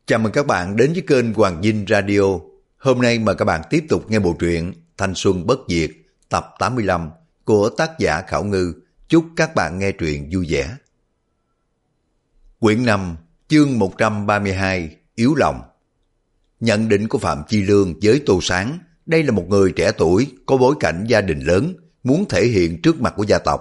Chào mừng các bạn đến với kênh Hoàng Dinh Radio. Hôm nay mời các bạn tiếp tục nghe bộ truyện Thanh Xuân Bất Diệt tập 85 của tác giả Khảo Ngư. Chúc các bạn nghe truyện vui vẻ. Quyển 5, chương 132, Yếu Lòng. Nhận định của Phạm Chi Lương với Tô Sáng, đây là một người trẻ tuổi, có bối cảnh gia đình lớn, muốn thể hiện trước mặt của gia tộc.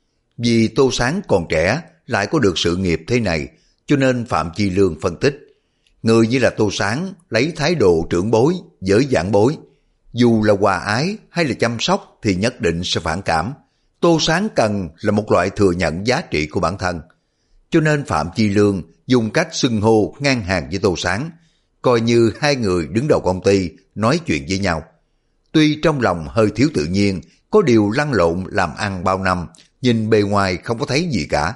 Vì Tô Sáng còn trẻ, lại có được sự nghiệp thế này, cho nên Phạm Chi Lương phân tích, người như là Tô Sáng lấy thái độ trưởng bối với giảng bối, dù là hòa ái hay là chăm sóc thì nhất định sẽ phản cảm. Tô Sáng cần là một loại thừa nhận giá trị của bản thân. Cho nên Phạm Chi Lương dùng cách xưng hô ngang hàng với Tô Sáng, coi như hai người đứng đầu công ty nói chuyện với nhau. Tuy trong lòng hơi thiếu tự nhiên, có điều lăn lộn làm ăn bao năm, nhìn bề ngoài không có thấy gì cả.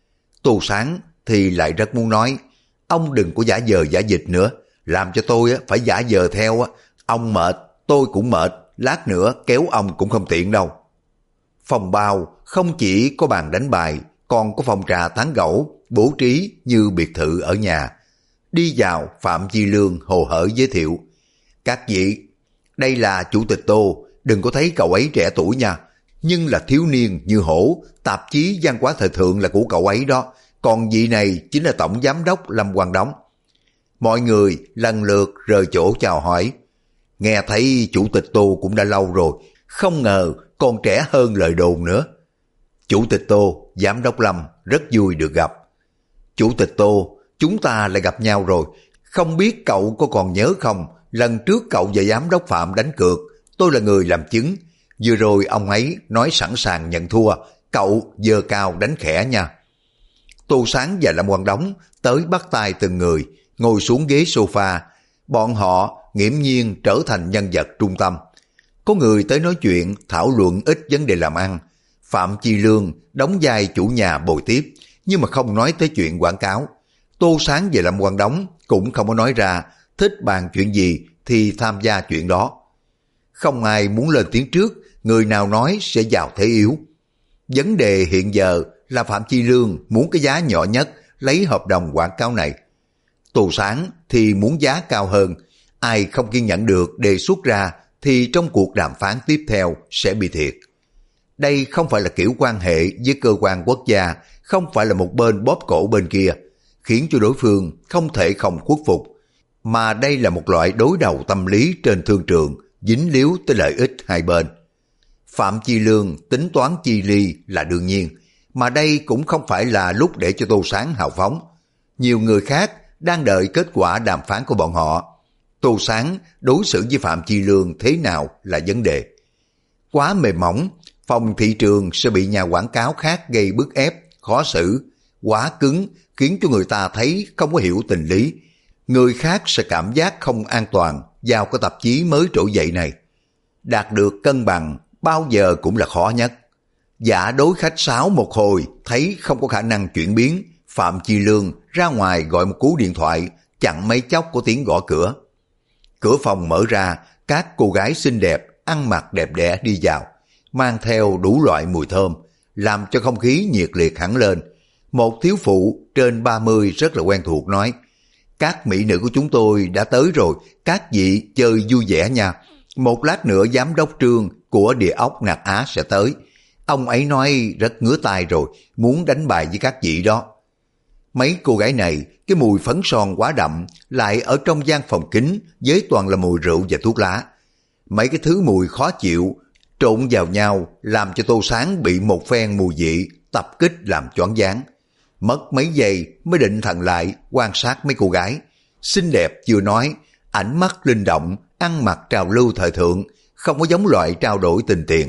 Tô Sáng thì lại rất muốn nói, ông đừng có giả vờ giả vịt nữa, làm cho tôi phải giả vờ theo. Ông mệt, tôi cũng mệt, lát nữa kéo ông cũng không tiện đâu. Phòng bao không chỉ có bàn đánh bài, còn có phòng trà tán gẫu, bố trí như biệt thự ở nhà. Đi vào, Phạm Chi Lương hồ hởi giới thiệu, các vị, đây là chủ tịch Tô, đừng có thấy cậu ấy trẻ tuổi nha, nhưng là thiếu niên như hổ, tạp chí văn hóa thời thượng là của cậu ấy đó, còn vị này chính là tổng giám đốc Lâm Quang Đống. Mọi người lần lượt rời chỗ chào hỏi. Nghe thấy chủ tịch Tô cũng đã lâu rồi, không ngờ còn trẻ hơn lời đồn nữa. Chủ tịch Tô, giám đốc Lâm, rất vui được gặp. Chủ tịch Tô, chúng ta lại gặp nhau rồi, không biết cậu có còn nhớ không, lần trước cậu và giám đốc Phạm đánh cược, tôi là người làm chứng. Vừa rồi ông ấy nói sẵn sàng nhận thua, cậu giơ cao đánh khẽ nha. Tô Sáng và Lâm Quang Đống tới bắt tay từng người, ngồi xuống ghế sofa. Bọn họ nghiễm nhiên trở thành nhân vật trung tâm. Có người tới nói chuyện, thảo luận ít vấn đề làm ăn. Phạm Chi Lương đóng vai chủ nhà bồi tiếp, nhưng mà không nói tới chuyện quảng cáo. Tô Sáng và Lâm Quang Đống cũng không có nói ra, thích bàn chuyện gì thì tham gia chuyện đó. Không ai muốn lên tiếng trước, người nào nói sẽ vào thế yếu. Vấn đề hiện giờ là Phạm Chi Lương muốn cái giá nhỏ nhất lấy hợp đồng quảng cáo này. Tô Sáng thì muốn giá cao hơn, ai không kiên nhẫn được đề xuất ra thì trong cuộc đàm phán tiếp theo sẽ bị thiệt. Đây không phải là kiểu quan hệ với cơ quan quốc gia, không phải là một bên bóp cổ bên kia, khiến cho đối phương không thể không khuất phục, mà đây là một loại đối đầu tâm lý trên thương trường, dính líu tới lợi ích hai bên. Phạm Chi Lương tính toán chi ly là đương nhiên, mà đây cũng không phải là lúc để cho Tô Sáng hào phóng. Nhiều người khác đang đợi kết quả đàm phán của bọn họ. Tô Sáng đối xử với Phạm Chi Lương thế nào là vấn đề. Quá mềm mỏng, phòng thị trường sẽ bị nhà quảng cáo khác gây bức ép, khó xử. Quá cứng khiến cho người ta thấy không có hiểu tình lý. Người khác sẽ cảm giác không an toàn vào cái tạp chí mới trỗi dậy này. Đạt được cân bằng bao giờ cũng là khó nhất. Giả đối khách sáo một hồi, thấy không có khả năng chuyển biến, Phạm Chi Lương ra ngoài gọi một cú điện thoại, chặn mấy chốc có tiếng gõ cửa. Cửa phòng mở ra, các cô gái xinh đẹp, ăn mặc đẹp đẽ đi vào, mang theo đủ loại mùi thơm, làm cho không khí nhiệt liệt hẳn lên. Một thiếu phụ trên 30 rất là quen thuộc nói, các mỹ nữ của chúng tôi đã tới rồi, các vị chơi vui vẻ nha. Một lát nữa giám đốc Trương của Địa ốc Nạc Á sẽ tới. Ông ấy nói rất ngứa tai rồi, muốn đánh bài với các vị đó. Mấy cô gái này, cái mùi phấn son quá đậm, lại ở trong gian phòng kính với toàn là mùi rượu và thuốc lá. Mấy cái thứ mùi khó chịu trộn vào nhau làm cho Tô Sáng bị một phen mùi vị tập kích làm choáng váng. Mất mấy giây mới định thần lại quan sát mấy cô gái. Xinh đẹp chưa nói, ánh mắt linh động, ăn mặc trào lưu thời thượng, không có giống loại trao đổi tình tiền.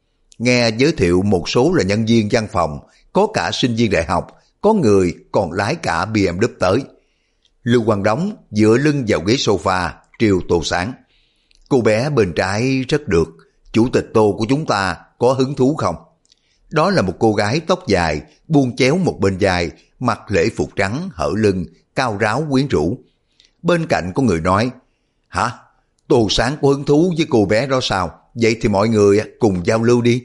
Nghe giới thiệu một số là nhân viên văn phòng, có cả sinh viên đại học, có người còn lái cả BMW tới. Lưu Quang Đống dựa lưng vào ghế sofa, triều Tô Sáng. Cô bé bên trái rất được, chủ tịch Tô của chúng ta có hứng thú không? Đó là một cô gái tóc dài, buông chéo một bên vai, mặc lễ phục trắng, hở lưng, cao ráo quyến rũ. Bên cạnh có người nói, hả? Tô Sáng có hứng thú với cô bé đó sao? Vậy thì mọi người cùng giao lưu đi.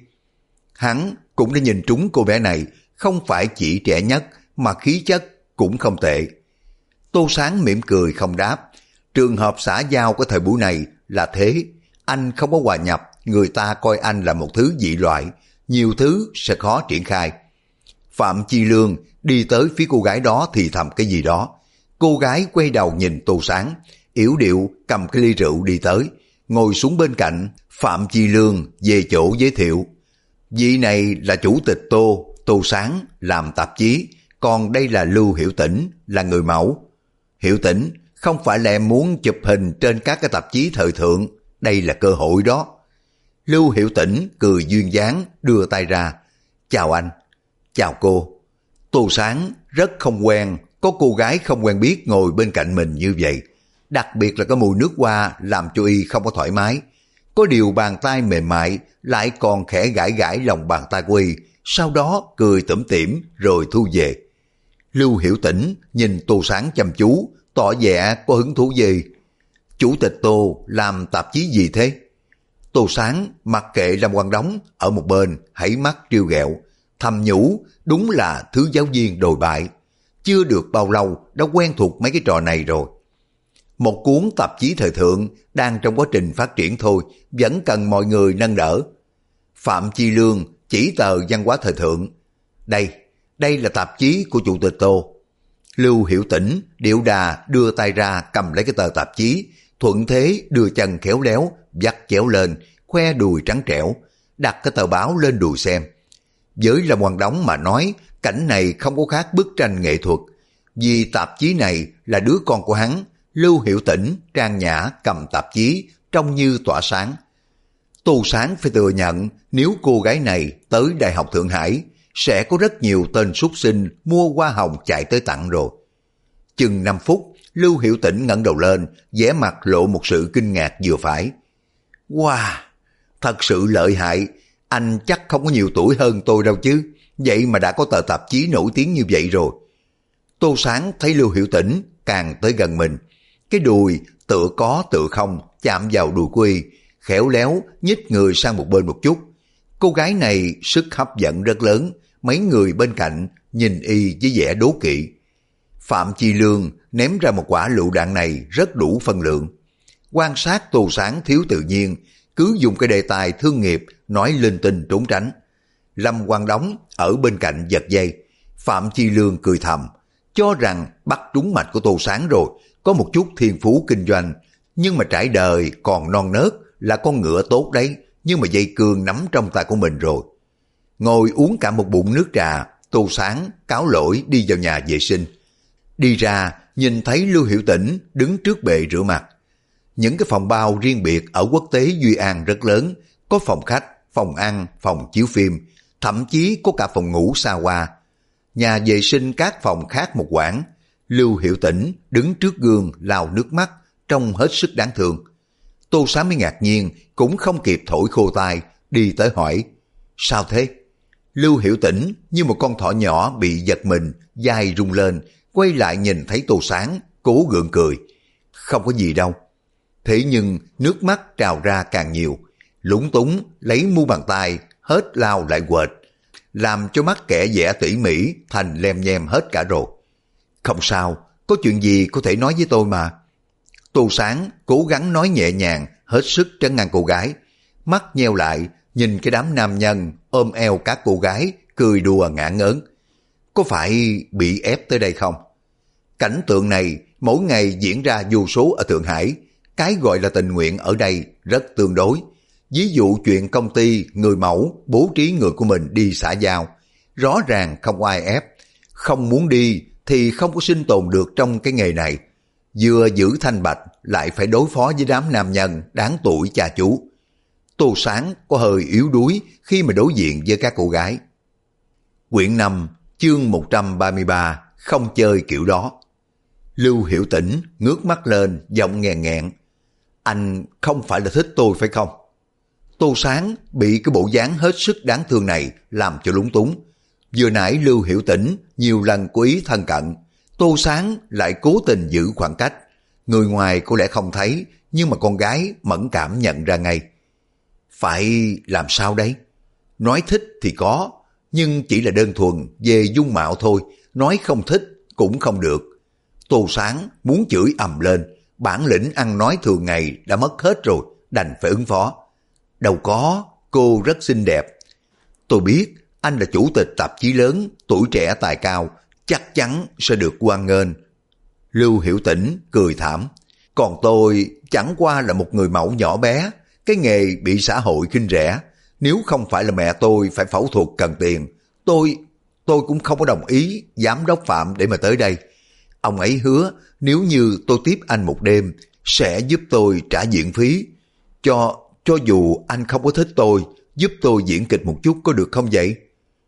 Hắn cũng đã nhìn trúng cô bé này, không phải chỉ trẻ nhất mà khí chất cũng không tệ. Tô Sáng mỉm cười không đáp. Trường hợp xã giao của thời buổi này là thế. Anh không có hòa nhập, người ta coi anh là một thứ dị loại, nhiều thứ sẽ khó triển khai. Phạm Chi Lương đi tới phía cô gái đó thì thầm cái gì đó. Cô gái quay đầu nhìn Tô Sáng, yểu điệu cầm cái ly rượu đi tới, ngồi xuống bên cạnh. Phạm Chi Lương về chỗ giới thiệu. Vị này là chủ tịch Tô Sáng làm tạp chí, còn đây là Lưu Hiểu Tĩnh, là người mẫu. Hiểu Tĩnh, không phải là em muốn chụp hình trên các cái tạp chí thời thượng, đây là cơ hội đó. Lưu Hiểu Tĩnh cười duyên dáng đưa tay ra. Chào anh. Chào cô. Tô Sáng rất không quen, có cô gái không quen biết ngồi bên cạnh mình như vậy. Đặc biệt là cái mùi nước hoa làm cho y không có thoải mái. Có điều bàn tay mềm mại lại còn khẽ gãi gãi lòng bàn tay của y, sau đó cười tủm tỉm rồi thu về. Lưu Hiểu Tĩnh nhìn Tô Sáng chăm chú, tỏ vẻ có hứng thú gì. Chủ tịch Tô làm tạp chí gì thế? Tô Sáng mặc kệ Lâm Quang Đống ở một bên, hãy mắt trêu ghẹo, thầm nhủ đúng là thứ giáo viên đồi bại. Chưa được bao lâu đã quen thuộc mấy cái trò này rồi. Một cuốn tạp chí thời thượng đang trong quá trình phát triển thôi, vẫn cần mọi người nâng đỡ. Phạm Chi Lương chỉ tờ văn hóa thời thượng. Đây là tạp chí của chủ tịch Tô. Lưu Hiểu Tĩnh điệu đà đưa tay ra cầm lấy cái tờ tạp chí, thuận thế đưa chân khéo léo, vắt chéo lên, khoe đùi trắng trẻo, đặt cái tờ báo lên đùi xem. Với Lâm Quang Đống mà nói, cảnh này không có khác bức tranh nghệ thuật. Vì tạp chí này là đứa con của hắn, Lưu Hiểu Tĩnh trang nhã cầm tạp chí, trông như tỏa sáng. Tô Sáng phải thừa nhận, nếu cô gái này tới Đại học Thượng Hải, sẽ có rất nhiều tên súc sinh mua hoa hồng chạy tới tặng rồi. Chừng 5 phút, Lưu Hiểu Tĩnh ngẩng đầu lên, vẻ mặt lộ một sự kinh ngạc vừa phải. Wow, thật sự lợi hại, anh chắc không có nhiều tuổi hơn tôi đâu chứ, vậy mà đã có tờ tạp chí nổi tiếng như vậy rồi. Tô Sáng thấy Lưu Hiểu Tĩnh càng tới gần mình, cái đùi tựa có tựa không chạm vào đùi của y, khéo léo nhích người sang một bên một chút. Cô gái này sức hấp dẫn rất lớn, mấy người bên cạnh nhìn y với vẻ đố kỵ. Phạm Chi Lương ném ra một quả lựu đạn này rất đủ phân lượng. Quan sát Tô Sáng thiếu tự nhiên, cứ dùng cái đề tài thương nghiệp nói linh tinh trốn tránh. Lâm Quang Đống ở bên cạnh giật dây. Phạm Chi Lương cười thầm, cho rằng bắt trúng mạch của Tô Sáng rồi, có một chút thiên phú kinh doanh, nhưng mà trải đời còn non nớt, là con ngựa tốt đấy, nhưng mà dây cương nắm trong tay của mình rồi. Ngồi uống cả một bụng nước trà, Tô Sáng cáo lỗi đi vào nhà vệ sinh. Đi ra, nhìn thấy Lưu Hiểu Tĩnh đứng trước bệ rửa mặt. Những cái phòng bao riêng biệt ở quốc tế Duy An rất lớn, có phòng khách, phòng ăn, phòng chiếu phim, thậm chí có cả phòng ngủ xa hoa. Nhà vệ sinh các phòng khác một quãng. Lưu Hiểu Tĩnh đứng trước gương lau nước mắt, trông hết sức đáng thương. Tô Sáng mới ngạc nhiên, cũng không kịp thổi khô tai, đi tới hỏi, sao thế? Lưu Hiểu Tĩnh như một con thỏ nhỏ bị giật mình, vai rung lên, quay lại nhìn thấy Tô Sáng, cố gượng cười. Không có gì đâu. Thế nhưng nước mắt trào ra càng nhiều, lúng túng lấy mu bàn tay hết lau lại quệt, làm cho mắt kẻ vẽ tỉ mỉ thành lem nhem hết cả rồi. Không sao, có chuyện gì có thể nói với tôi mà. Tô Sáng cố gắng nói nhẹ nhàng, hết sức trấn an cô gái. Mắt nheo lại, nhìn cái đám nam nhân ôm eo các cô gái, cười đùa ngả ngớn. Có phải bị ép tới đây không? Cảnh tượng này mỗi ngày diễn ra vô số ở Thượng Hải. Cái gọi là tình nguyện ở đây rất tương đối. Ví dụ chuyện công ty, người mẫu bố trí người của mình đi xã giao, rõ ràng không ai ép. Không muốn đi thì không có sinh tồn được trong cái nghề này. Vừa giữ thanh bạch lại phải đối phó với đám nam nhân đáng tuổi cha chú. Tô Sáng có hơi yếu đuối khi mà đối diện với các cô gái. Quyển 5, chương 133, không chơi kiểu đó. Lưu Hiểu Tĩnh ngước mắt lên, giọng nghèn nghẹn. Anh không phải là thích tôi phải không? Tô Sáng bị cái bộ dáng hết sức đáng thương này làm cho lúng túng. Vừa nãy Lưu Hiểu Tĩnh nhiều lần cố ý thân cận, Tô Sáng lại cố tình giữ khoảng cách. Người ngoài có lẽ không thấy, nhưng mà con gái mẫn cảm nhận ra ngay. Phải làm sao đấy? Nói thích thì có, nhưng chỉ là đơn thuần về dung mạo thôi, nói không thích cũng không được. Tô Sáng muốn chửi ầm lên, bản lĩnh ăn nói thường ngày đã mất hết rồi, đành phải ứng phó. Đâu có, cô rất xinh đẹp. Tôi biết anh là chủ tịch tạp chí lớn, tuổi trẻ tài cao, chắc chắn sẽ được hoan nghênh. Lưu Hiểu Tĩnh cười thảm. Còn tôi chẳng qua là một người mẫu nhỏ bé, cái nghề bị xã hội khinh rẻ. Nếu không phải là mẹ tôi phải phẫu thuật cần tiền, tôi cũng không có đồng ý giám đốc Phạm để mà tới đây. Ông ấy hứa nếu như tôi tiếp anh một đêm, sẽ giúp tôi trả diễn phí. Cho dù anh không có thích tôi, giúp tôi diễn kịch một chút có được không vậy?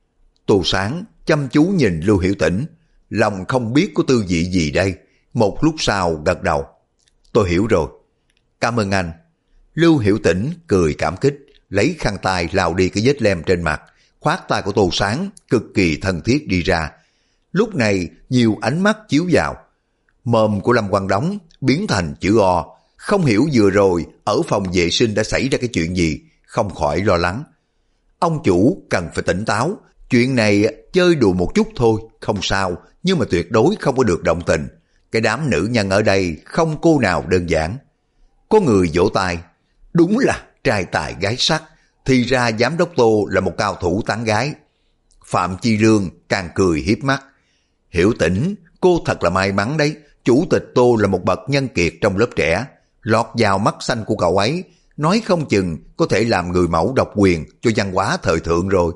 Tô Sáng chăm chú nhìn Lưu Hiểu Tĩnh, lòng không biết có tư vị gì đây. Một lúc sau gật đầu. Tôi hiểu rồi. Cảm ơn anh. Lưu Hiểu Tĩnh cười cảm kích, lấy khăn tay lau đi cái vết lem trên mặt, khoát tay của Tô Sáng cực kỳ thân thiết đi ra. Lúc này nhiều ánh mắt chiếu vào. Mồm của Lâm Quang Đống biến thành chữ O, không hiểu vừa rồi ở phòng vệ sinh đã xảy ra cái chuyện gì, không khỏi lo lắng. Ông chủ cần phải tỉnh táo, chuyện này chơi đùa một chút thôi, không sao, nhưng mà tuyệt đối không có được động tình. Cái đám nữ nhân ở đây không cô nào đơn giản. Có người vỗ tay, đúng là trai tài gái sắc, thì ra giám đốc Tô là một cao thủ tán gái. Phạm Chi Lương càng cười hiếp mắt. Hiểu Tĩnh, cô thật là may mắn đấy, chủ tịch Tô là một bậc nhân kiệt trong lớp trẻ, lọt vào mắt xanh của cậu ấy, nói không chừng có thể làm người mẫu độc quyền cho văn hóa thời thượng rồi.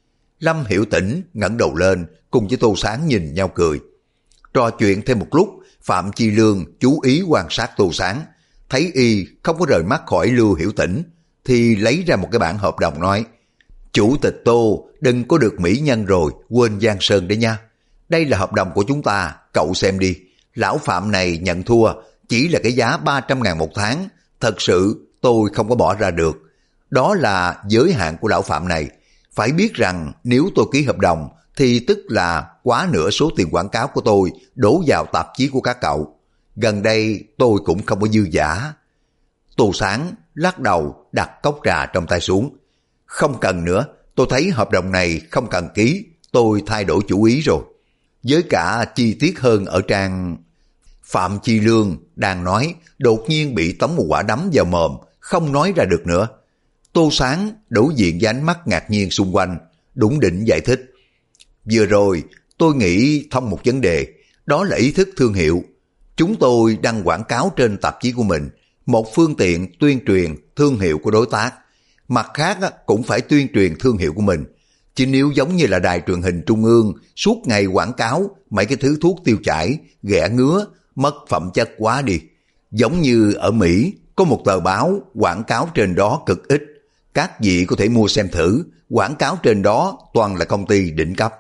Lâm Hiểu Tĩnh ngẩng đầu lên, cùng với Tô Sáng nhìn nhau cười. Trò chuyện thêm một lúc, Phạm Chi Lương chú ý quan sát Tô Sáng, thấy y không có rời mắt khỏi Lưu Hiểu Tĩnh, thì lấy ra một cái bản hợp đồng nói, chủ tịch Tô đừng có được mỹ nhân rồi, quên Giang Sơn đấy nha. Đây là hợp đồng của chúng ta, cậu xem đi. Lão Phạm này nhận thua, chỉ là cái giá 300.000 một tháng, thật sự tôi không có bỏ ra được. Đó là giới hạn của lão Phạm này. Phải biết rằng nếu tôi ký hợp đồng, thì tức là quá nửa số tiền quảng cáo của tôi đổ vào tạp chí của các cậu. Gần đây tôi cũng không có dư giả. Tô Sáng lắc đầu đặt cốc trà trong tay xuống. Không cần nữa, tôi thấy hợp đồng này không cần ký, tôi thay đổi chủ ý rồi. Với cả chi tiết hơn ở trang... Phạm Chi Lương đang nói, đột nhiên bị tống một quả đấm vào mồm, không nói ra được nữa. Tô Sáng đối diện với ánh mắt ngạc nhiên xung quanh, đủng đỉnh giải thích. Vừa rồi tôi nghĩ thông một vấn đề, đó là ý thức thương hiệu. Chúng tôi đăng quảng cáo trên tạp chí của mình, một phương tiện tuyên truyền thương hiệu của đối tác, mặt khác cũng phải tuyên truyền thương hiệu của mình. Chứ nếu giống như là đài truyền hình trung ương suốt ngày quảng cáo mấy cái thứ thuốc tiêu chảy, ghẻ ngứa, mất phẩm chất quá đi. Giống như ở Mỹ có một tờ báo quảng cáo trên đó cực ít, các vị có thể mua xem thử, quảng cáo trên đó toàn là công ty đỉnh cấp.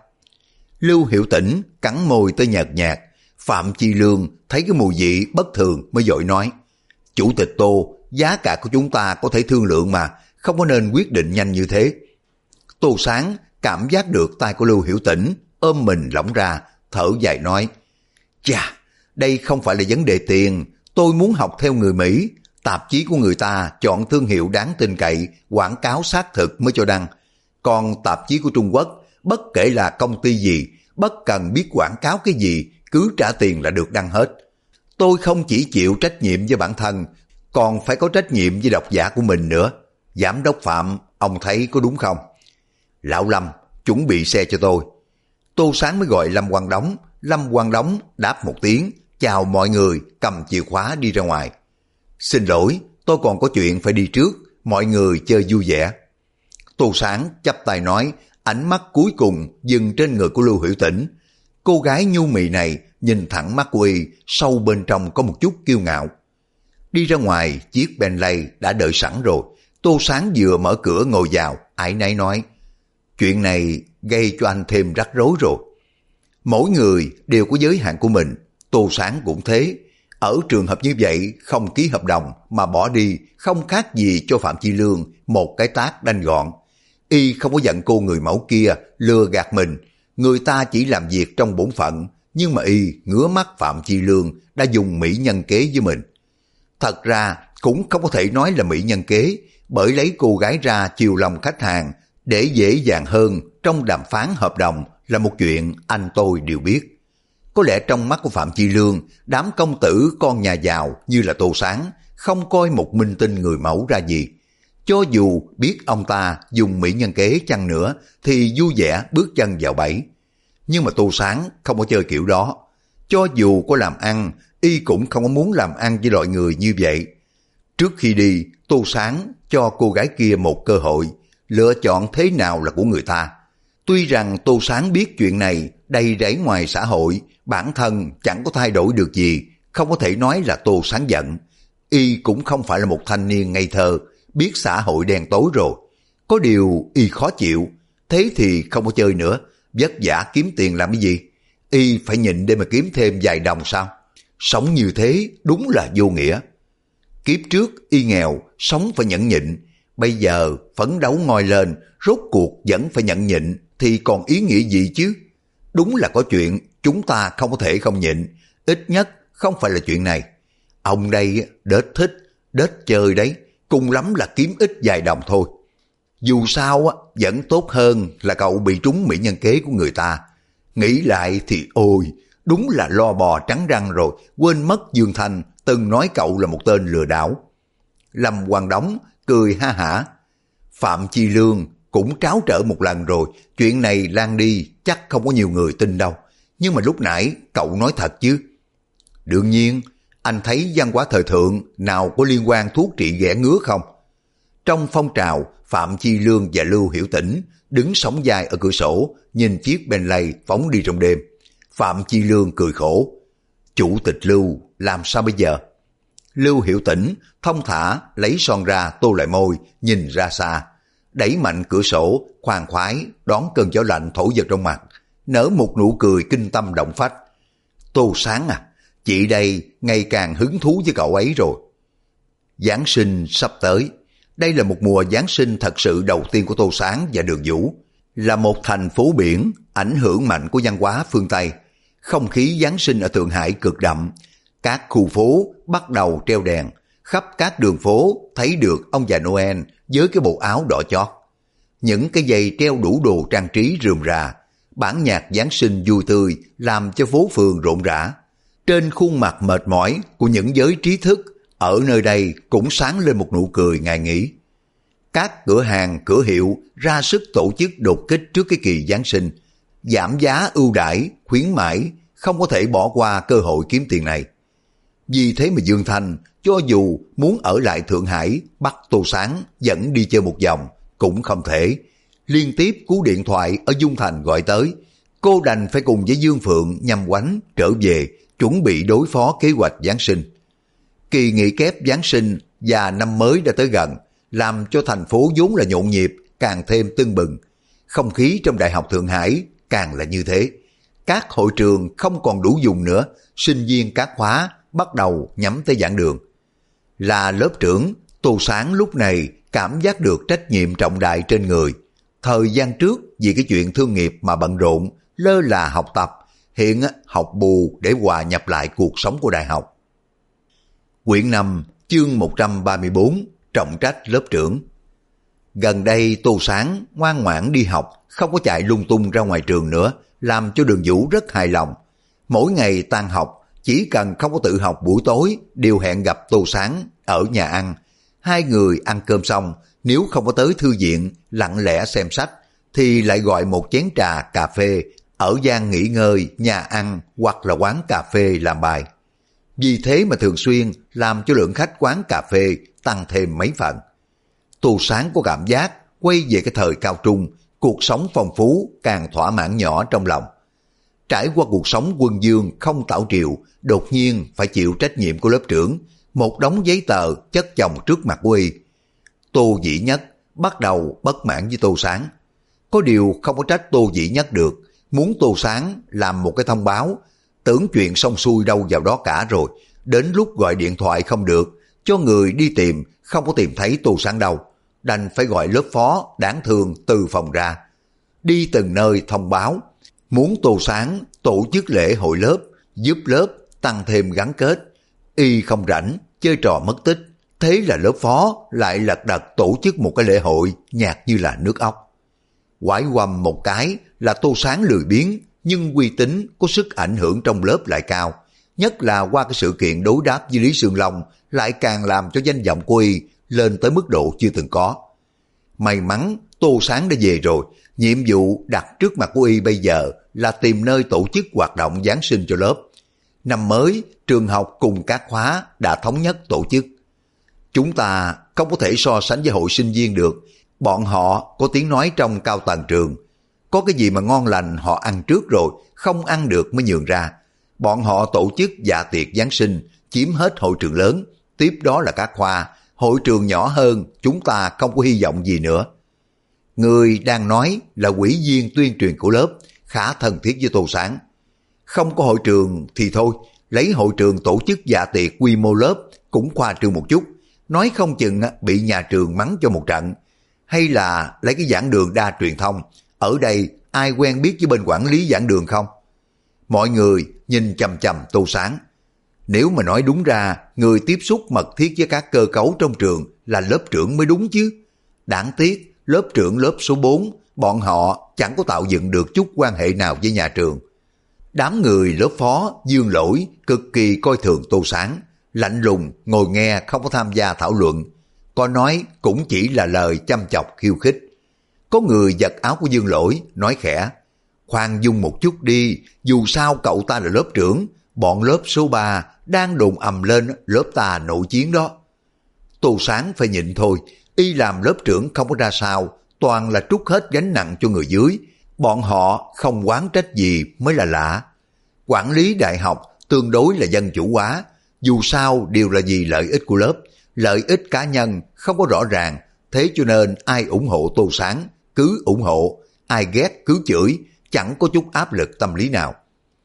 Lưu Hiểu Tĩnh cắn môi tới nhợt nhạt. Phạm Chi Lương thấy cái mùi vị bất thường mới vội nói, chủ tịch Tô, giá cả của chúng ta có thể thương lượng mà, không có nên quyết định nhanh như thế. Tô Sáng cảm giác được tay của Lưu Hiểu Tĩnh ôm mình lỏng ra, thở dài nói, chà, đây không phải là vấn đề tiền, tôi muốn học theo người Mỹ, tạp chí của người ta chọn thương hiệu đáng tin cậy, quảng cáo xác thực mới cho đăng. Còn tạp chí của Trung Quốc, bất kể là công ty gì, bất cần biết quảng cáo cái gì, cứ trả tiền là được đăng hết. Tôi không chỉ chịu trách nhiệm với bản thân, còn phải có trách nhiệm với độc giả của mình nữa. Giám đốc Phạm, ông thấy có đúng không? Lão Lâm, chuẩn bị xe cho tôi. Tô Sáng mới gọi Lâm Quang Đống. Lâm Quang Đống đáp một tiếng, chào mọi người, cầm chìa khóa đi ra ngoài. Xin lỗi, tôi còn có chuyện phải đi trước, mọi người chơi vui vẻ. Tô Sáng chắp tay nói, ánh mắt cuối cùng dừng trên người của Lưu Hiểu Tĩnh. Cô gái nhu mì này nhìn thẳng mắt của y, sâu bên trong có một chút kiêu ngạo. Đi ra ngoài, chiếc Bentley đã đợi sẵn rồi. Tô Sáng vừa mở cửa ngồi vào, áy náy nói, chuyện này gây cho anh thêm rắc rối rồi. Mỗi người đều có giới hạn của mình, Tô Sáng cũng thế. Ở trường hợp như vậy, không ký hợp đồng mà bỏ đi, không khác gì cho Phạm Chi Lương một cái tát đanh gọn. Y không có giận cô người mẫu kia lừa gạt mình, người ta chỉ làm việc trong bổn phận, nhưng mà y ngứa mắt Phạm Chi Lương đã dùng mỹ nhân kế với mình. Thật ra cũng không có thể nói là mỹ nhân kế, bởi lấy cô gái ra chiều lòng khách hàng để dễ dàng hơn trong đàm phán hợp đồng là một chuyện anh tôi đều biết. Có lẽ trong mắt của Phạm Chi Lương, đám công tử con nhà giàu như là Tô Sáng không coi một minh tinh người mẫu ra gì. Cho dù biết ông ta dùng mỹ nhân kế chăng nữa thì vui vẻ bước chân vào bẫy. Nhưng mà Tô Sáng không có chơi kiểu đó. Cho dù có làm ăn, y cũng không có muốn làm ăn với loại người như vậy. Trước khi đi, Tô Sáng cho cô gái kia một cơ hội, lựa chọn thế nào là của người ta. Tuy rằng Tô Sáng biết chuyện này đầy rẫy ngoài xã hội, bản thân chẳng có thay đổi được gì, không có thể nói là Tô Sáng giận. Y cũng không phải là một thanh niên ngây thơ, biết xã hội đen tối rồi. Có điều y khó chịu, thế thì không có chơi nữa, vất vả kiếm tiền làm cái gì? Y phải nhịn để mà kiếm thêm vài đồng sao? Sống như thế đúng là vô nghĩa. Kiếp trước y nghèo, sống phải nhẫn nhịn. Bây giờ phấn đấu ngoi lên, rốt cuộc vẫn phải nhẫn nhịn thì còn ý nghĩa gì chứ? Đúng là có chuyện chúng ta không có thể không nhịn, ít nhất không phải là chuyện này. Ông đây đết thích, đết chơi đấy, cùng lắm là kiếm ít vài đồng thôi. Dù sao vẫn tốt hơn là cậu bị trúng mỹ nhân kế của người ta. Nghĩ lại thì ôi, đúng là lo bò trắng răng rồi, quên mất Dương Thanh từng nói cậu là một tên lừa đảo. Lâm Quang Đống cười ha hả. Phạm Chi Lương cũng tráo trở một lần rồi, chuyện này lan đi chắc không có nhiều người tin đâu. Nhưng mà lúc nãy cậu nói thật chứ? Đương nhiên, anh thấy văn hóa thời thượng nào có liên quan thuốc trị ghẻ ngứa không? Trong phong trào, Phạm Chi Lương và Lưu Hiểu Tĩnh đứng sóng vai ở cửa sổ, nhìn chiếc Bentley phóng đi trong đêm. Phạm Chi Lương cười khổ. Chủ tịch Lưu, làm sao bây giờ? Lưu Hiểu Tĩnh thông thả lấy son ra tô lại môi, nhìn ra xa. Đẩy mạnh cửa sổ, khoan khoái, đón cơn gió lạnh thổi vào trong mặt, nở một nụ cười kinh tâm động phách. Tô Sáng à, chị đây ngày càng hứng thú với cậu ấy rồi. Giáng sinh sắp tới. Đây là một mùa Giáng sinh thật sự đầu tiên của Tô Sáng và Đường Vũ. Là một thành phố biển, ảnh hưởng mạnh của văn hóa phương Tây. Không khí Giáng sinh ở Thượng Hải cực đậm. Các khu phố bắt đầu treo đèn. Khắp các đường phố thấy được ông già Noel với cái bộ áo đỏ chót. Những cái dây treo đủ đồ trang trí rườm rà. Bản nhạc Giáng sinh vui tươi làm cho phố phường rộn rã. Trên khuôn mặt mệt mỏi của những giới trí thức ở nơi đây cũng sáng lên một nụ cười ngày nghỉ. Các cửa hàng, cửa hiệu ra sức tổ chức đột kích trước cái kỳ Giáng sinh. Giảm giá ưu đãi, khuyến mãi, không có thể bỏ qua cơ hội kiếm tiền này. Vì thế mà Dương Thanh, cho dù muốn ở lại Thượng Hải bắt Tô Sáng dẫn đi chơi một vòng, cũng không thể. Liên tiếp cú điện thoại ở Dung Thành gọi tới, cô đành phải cùng với Dương Phượng nhằm quánh trở về, chuẩn bị đối phó kế hoạch Giáng sinh. Kỳ nghỉ kép Giáng sinh và năm mới đã tới gần, làm cho thành phố vốn là nhộn nhịp càng thêm tưng bừng. Không khí trong Đại học Thượng Hải càng là như thế. Các hội trường không còn đủ dùng nữa, sinh viên các khóa bắt đầu nhắm tới giảng đường. Là lớp trưởng, Tô Sáng lúc này cảm giác được trách nhiệm trọng đại trên người. Thời gian trước vì cái chuyện thương nghiệp mà bận rộn, lơ là học tập, hiện học bù để hòa nhập lại cuộc sống của đại học. Quyển 5, chương 134, trọng trách lớp trưởng. Gần đây Tô Sáng ngoan ngoãn đi học, không có chạy lung tung ra ngoài trường nữa, làm cho Đường Vũ rất hài lòng. Mỗi ngày tan học, chỉ cần không có tự học buổi tối, đều hẹn gặp Tô Sáng ở nhà ăn. Hai người ăn cơm xong, nếu không có tới thư viện lặng lẽ xem sách, thì lại gọi một chén trà cà phê ở gian nghỉ ngơi, nhà ăn hoặc là quán cà phê làm bài. Vì thế mà thường xuyên làm cho lượng khách quán cà phê tăng thêm mấy phần. Tô Sáng có cảm giác quay về cái thời cao trung, cuộc sống phong phú càng thỏa mãn nhỏ trong lòng. Trải qua cuộc sống quân dương không tảo triều, đột nhiên phải chịu trách nhiệm của lớp trưởng, một đống giấy tờ chất chồng trước mặt của y. Tô Dĩ Nhất bắt đầu bất mãn với Tô Sáng. Có điều không có trách Tô Dĩ Nhất được, muốn Tô Sáng làm một cái thông báo, tưởng chuyện xong xuôi đâu vào đó cả rồi, đến lúc gọi điện thoại không được, cho người đi tìm, không có tìm thấy Tô Sáng đâu, đành phải gọi lớp phó đáng thương từ phòng ra. Đi từng nơi thông báo, muốn Tô Sáng tổ chức lễ hội lớp, giúp lớp tăng thêm gắn kết. Y không rảnh, chơi trò mất tích, thế là lớp phó lại lật đật tổ chức một cái lễ hội nhạt như là nước ốc. Quải quăm một cái là Tô Sáng lười biếng, nhưng uy tín có sức ảnh hưởng trong lớp lại cao. Nhất là qua cái sự kiện đối đáp với Lý Sương Long lại càng làm cho danh vọng của y lên tới mức độ chưa từng có. May mắn Tô Sáng đã về rồi, nhiệm vụ đặt trước mặt của y bây giờ là tìm nơi tổ chức hoạt động Giáng sinh cho lớp. Năm mới, trường học cùng các khóa đã thống nhất tổ chức. Chúng ta không có thể so sánh với hội sinh viên được, bọn họ có tiếng nói trong cao tầng trường. Có cái gì mà ngon lành họ ăn trước rồi, không ăn được mới nhường ra. Bọn họ tổ chức dạ tiệc Giáng sinh, chiếm hết hội trường lớn, tiếp đó là các khoa, hội trường nhỏ hơn, chúng ta không có hy vọng gì nữa. Người đang nói là ủy viên tuyên truyền của lớp, khá thân thiết với Tô Sáng. Không có hội trường thì thôi, lấy hội trường tổ chức dạ tiệc quy mô lớp cũng khoa trương một chút, nói không chừng bị nhà trường mắng cho một trận. Hay là lấy cái giảng đường đa truyền thông, ở đây ai quen biết với bên quản lý giảng đường không? Mọi người nhìn chằm chằm Tô Sáng. Nếu mà nói đúng ra, người tiếp xúc mật thiết với các cơ cấu trong trường là lớp trưởng mới đúng chứ. Đáng tiếc, lớp trưởng lớp số 4, bọn họ chẳng có tạo dựng được chút quan hệ nào với nhà trường. Đám người lớp phó, Dương Lỗi, cực kỳ coi thường Tô Sáng, lạnh lùng, ngồi nghe không có tham gia thảo luận. Có nói cũng chỉ là lời chăm chọc khiêu khích. Có người giật áo của Dương Lỗi, nói khẽ, khoan dung một chút đi, dù sao cậu ta là lớp trưởng, bọn lớp số 3 đang đồn ầm lên lớp ta nội chiến đó. Tô Sáng phải nhịn thôi, y làm lớp trưởng không có ra sao, toàn là trút hết gánh nặng cho người dưới. Bọn họ không oán trách gì mới là lạ. Quản lý đại học tương đối là dân chủ hóa, dù sao đều là vì lợi ích của lớp, lợi ích cá nhân không có rõ ràng, thế cho nên ai ủng hộ Tô Sáng cứ ủng hộ, ai ghét cứ chửi, chẳng có chút áp lực tâm lý nào.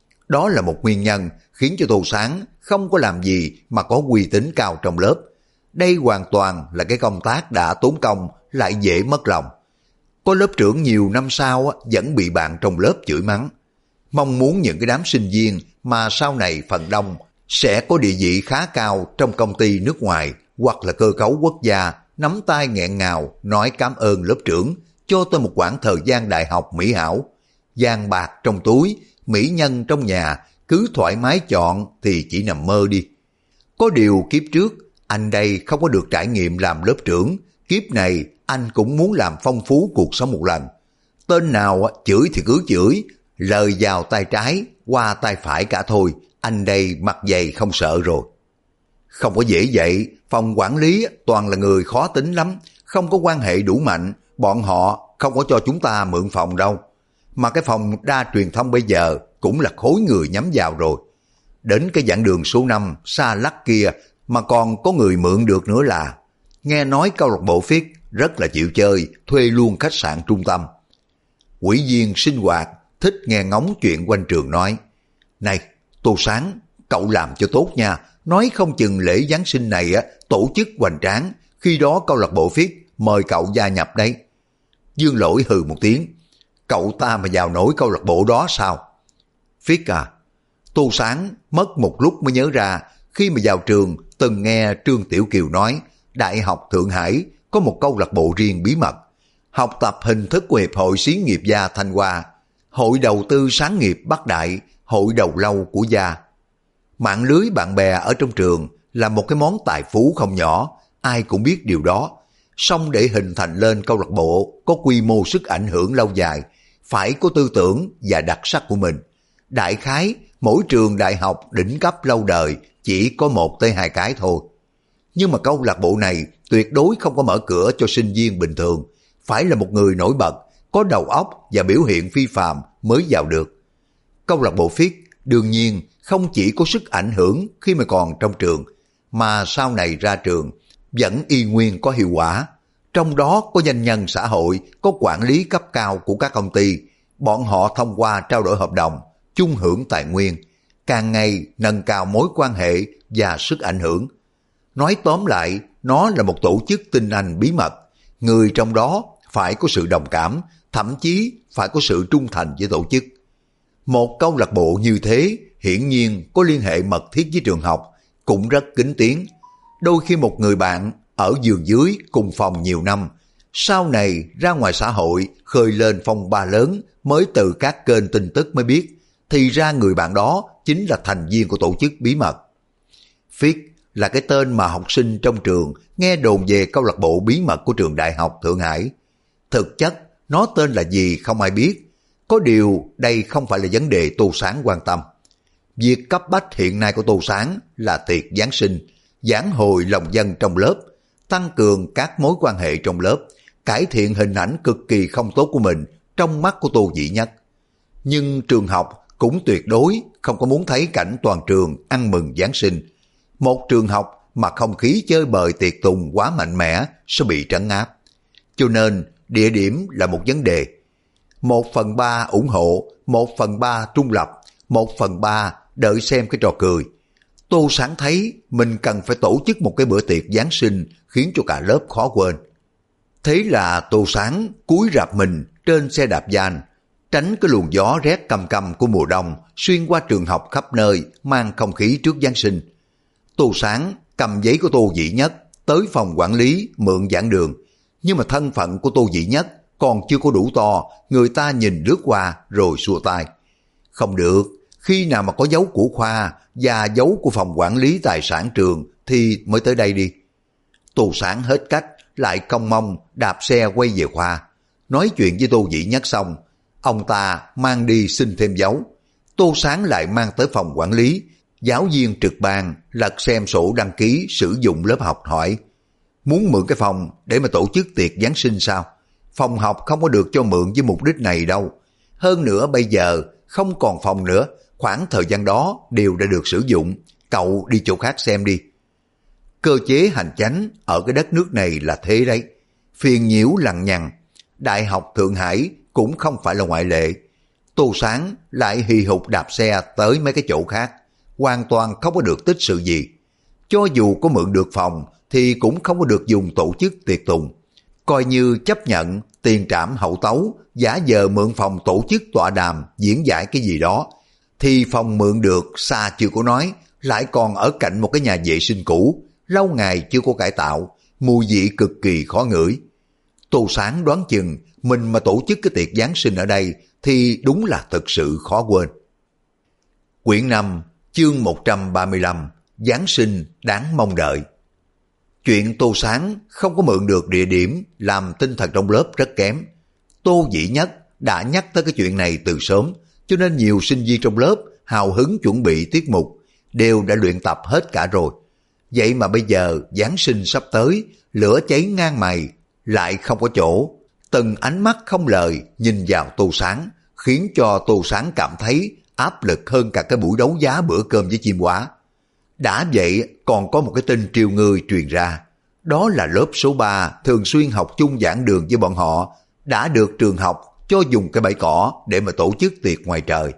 Đó là một nguyên nhân khiến cho Tô Sáng không có làm gì mà có uy tín cao trong lớp. Đây hoàn toàn là cái công tác đã tốn công lại dễ mất lòng. Có lớp trưởng nhiều năm sau vẫn bị bạn trong lớp chửi mắng. Mong muốn những cái đám sinh viên mà sau này phần đông sẽ có địa vị khá cao trong công ty nước ngoài hoặc là cơ cấu quốc gia nắm tay nghẹn ngào nói cảm ơn lớp trưởng cho tôi một quãng thời gian đại học mỹ hảo. Vàng bạc trong túi, mỹ nhân trong nhà, cứ thoải mái chọn thì chỉ nằm mơ đi. Có điều kiếp trước, anh đây không có được trải nghiệm làm lớp trưởng, kiếp này anh cũng muốn làm phong phú cuộc sống một lần. Tên nào chửi thì cứ chửi, lời vào tay trái, qua tay phải cả thôi, anh đây mặt dày không sợ rồi. Không có dễ vậy, phòng quản lý toàn là người khó tính lắm, không có quan hệ đủ mạnh, bọn họ không có cho chúng ta mượn phòng đâu. Mà cái phòng đa truyền thông bây giờ cũng là khối người nhắm vào rồi. Đến cái giảng đường số 5 xa lắc kia mà còn có người mượn được nữa là. Nghe nói câu lạc bộ Phiết rất là chịu chơi, thuê luôn khách sạn trung tâm. Ủy viên sinh hoạt thích nghe ngóng chuyện quanh trường nói, này Tô Sáng, cậu làm cho tốt nha, nói không chừng lễ Giáng sinh này tổ chức hoành tráng, khi đó câu lạc bộ Phiết mời cậu gia nhập đấy. Dương Lỗi hừ một tiếng, cậu ta mà vào nổi câu lạc bộ đó sao? Phiết à? Tô Sáng mất một lúc mới nhớ ra, khi mà vào trường từng nghe Trương Tiểu Kiều nói Đại học Thượng Hải có một câu lạc bộ riêng bí mật, học tập hình thức của Hiệp hội Xí nghiệp gia Thanh Hoa, Hội đầu tư sáng nghiệp Bắc Đại, Hội đầu lâu của gia. Mạng lưới bạn bè ở trong trường là một cái món tài phú không nhỏ, ai cũng biết điều đó. Song để hình thành lên câu lạc bộ có quy mô sức ảnh hưởng lâu dài, phải có tư tưởng và đặc sắc của mình. Đại khái, mỗi trường đại học đỉnh cấp lâu đời chỉ có 1 tới 2 cái thôi. Nhưng mà câu lạc bộ này tuyệt đối không có mở cửa cho sinh viên bình thường, phải là một người nổi bật, có đầu óc và biểu hiện phi phàm mới vào được. Câu lạc bộ Phiết đương nhiên không chỉ có sức ảnh hưởng khi mà còn trong trường, mà sau này ra trường vẫn y nguyên có hiệu quả. Trong đó có doanh nhân xã hội, có quản lý cấp cao của các công ty, bọn họ thông qua trao đổi hợp đồng, chung hưởng tài nguyên, càng ngày nâng cao mối quan hệ và sức ảnh hưởng. Nói tóm lại, nó là một tổ chức tinh anh bí mật, người trong đó phải có sự đồng cảm, thậm chí phải có sự trung thành với tổ chức. Một câu lạc bộ như thế hiển nhiên có liên hệ mật thiết với trường học, cũng rất kín tiếng. Đôi khi một người bạn ở giường dưới cùng phòng nhiều năm, Sau này ra ngoài xã hội khơi lên phong ba lớn, mới từ các kênh tin tức mới biết, thì ra người bạn đó chính là thành viên của tổ chức bí mật. Phiết là cái tên mà học sinh trong trường nghe đồn về câu lạc bộ bí mật của trường Đại học Thượng Hải. Thực chất nó tên là gì không ai biết, có điều đây không phải là vấn đề Tô Sáng quan tâm. Việc cấp bách hiện nay của Tô Sáng là tiệc Giáng sinh, vãn hồi lòng dân trong lớp, tăng cường các mối quan hệ trong lớp, cải thiện hình ảnh cực kỳ không tốt của mình trong mắt của Tô Dĩ Nhất. Nhưng trường học cũng tuyệt đối không có muốn thấy cảnh toàn trường ăn mừng Giáng sinh. Một trường học mà không khí chơi bời tiệc tùng quá mạnh mẽ sẽ bị trấn áp. Cho nên địa điểm là một vấn đề. 1/3 ủng hộ, 1/3 trung lập, 1/3 đợi xem cái trò cười. Tô Sáng thấy mình cần phải tổ chức một cái bữa tiệc Giáng sinh khiến cho cả lớp khó quên. Thế là Tô Sáng cúi rạp mình trên xe đạp van, tránh cái luồng gió rét căm căm của mùa đông xuyên qua trường học khắp nơi mang không khí trước Giáng sinh. Tô Sáng cầm giấy của Tô Dĩ Nhất tới phòng quản lý mượn giảng đường, nhưng mà thân phận của Tô Dĩ Nhất còn chưa có đủ to, người ta nhìn lướt qua rồi xua tay. Không được, khi nào mà có dấu của khoa và dấu của phòng quản lý tài sản trường thì mới tới đây đi. Tô Sáng hết cách, lại cong mông đạp xe quay về khoa. Nói chuyện với Tô Dĩ Nhất xong, ông ta mang đi xin thêm dấu. Tô Sáng lại mang tới phòng quản lý, giáo viên trực ban lật xem sổ đăng ký sử dụng lớp học hỏi: muốn mượn cái phòng để mà tổ chức tiệc Giáng sinh sao? Phòng học không có được cho mượn với mục đích này đâu. Hơn nữa bây giờ không còn phòng nữa, khoảng thời gian đó đều đã được sử dụng, cậu đi chỗ khác xem đi. Cơ chế hành chánh ở cái đất nước này là thế đấy, phiền nhiễu lằng nhằng. Đại học Thượng Hải cũng không phải là ngoại lệ. Tô Sáng lại hì hục đạp xe tới mấy cái chỗ khác, hoàn toàn không có được tích sự gì. Cho dù có mượn được phòng thì cũng không có được dùng tổ chức tiệc tùng. Coi như chấp nhận tiền trảm hậu tấu, giả vờ mượn phòng tổ chức tọa đàm, diễn giải cái gì đó. Thì phòng mượn được xa chưa có nói, lại còn ở cạnh một cái nhà vệ sinh cũ, lâu ngày chưa có cải tạo, mùi vị cực kỳ khó ngửi. Tô Sáng đoán chừng mình mà tổ chức cái tiệc Giáng sinh ở đây thì đúng là thực sự khó quên. Quyển 5, chương 135, Giáng sinh đáng mong đợi. Chuyện Tô Sáng không có mượn được địa điểm làm tinh thần trong lớp rất kém. Tô Dĩ Nhất đã nhắc tới cái chuyện này từ sớm, cho nên nhiều sinh viên trong lớp hào hứng chuẩn bị tiết mục, đều đã luyện tập hết cả rồi. Vậy mà bây giờ Giáng sinh sắp tới, lửa cháy ngang mày, lại không có chỗ. Từng ánh mắt không lời nhìn vào Tô Sáng, khiến cho Tô Sáng cảm thấy áp lực hơn cả cái buổi đấu giá bữa cơm với chim quả. Đã vậy còn có một cái tin triều người truyền ra, đó là lớp số 3 thường xuyên học chung giảng đường với bọn họ đã được trường học cho dùng cái bãi cỏ để mà tổ chức tiệc ngoài trời,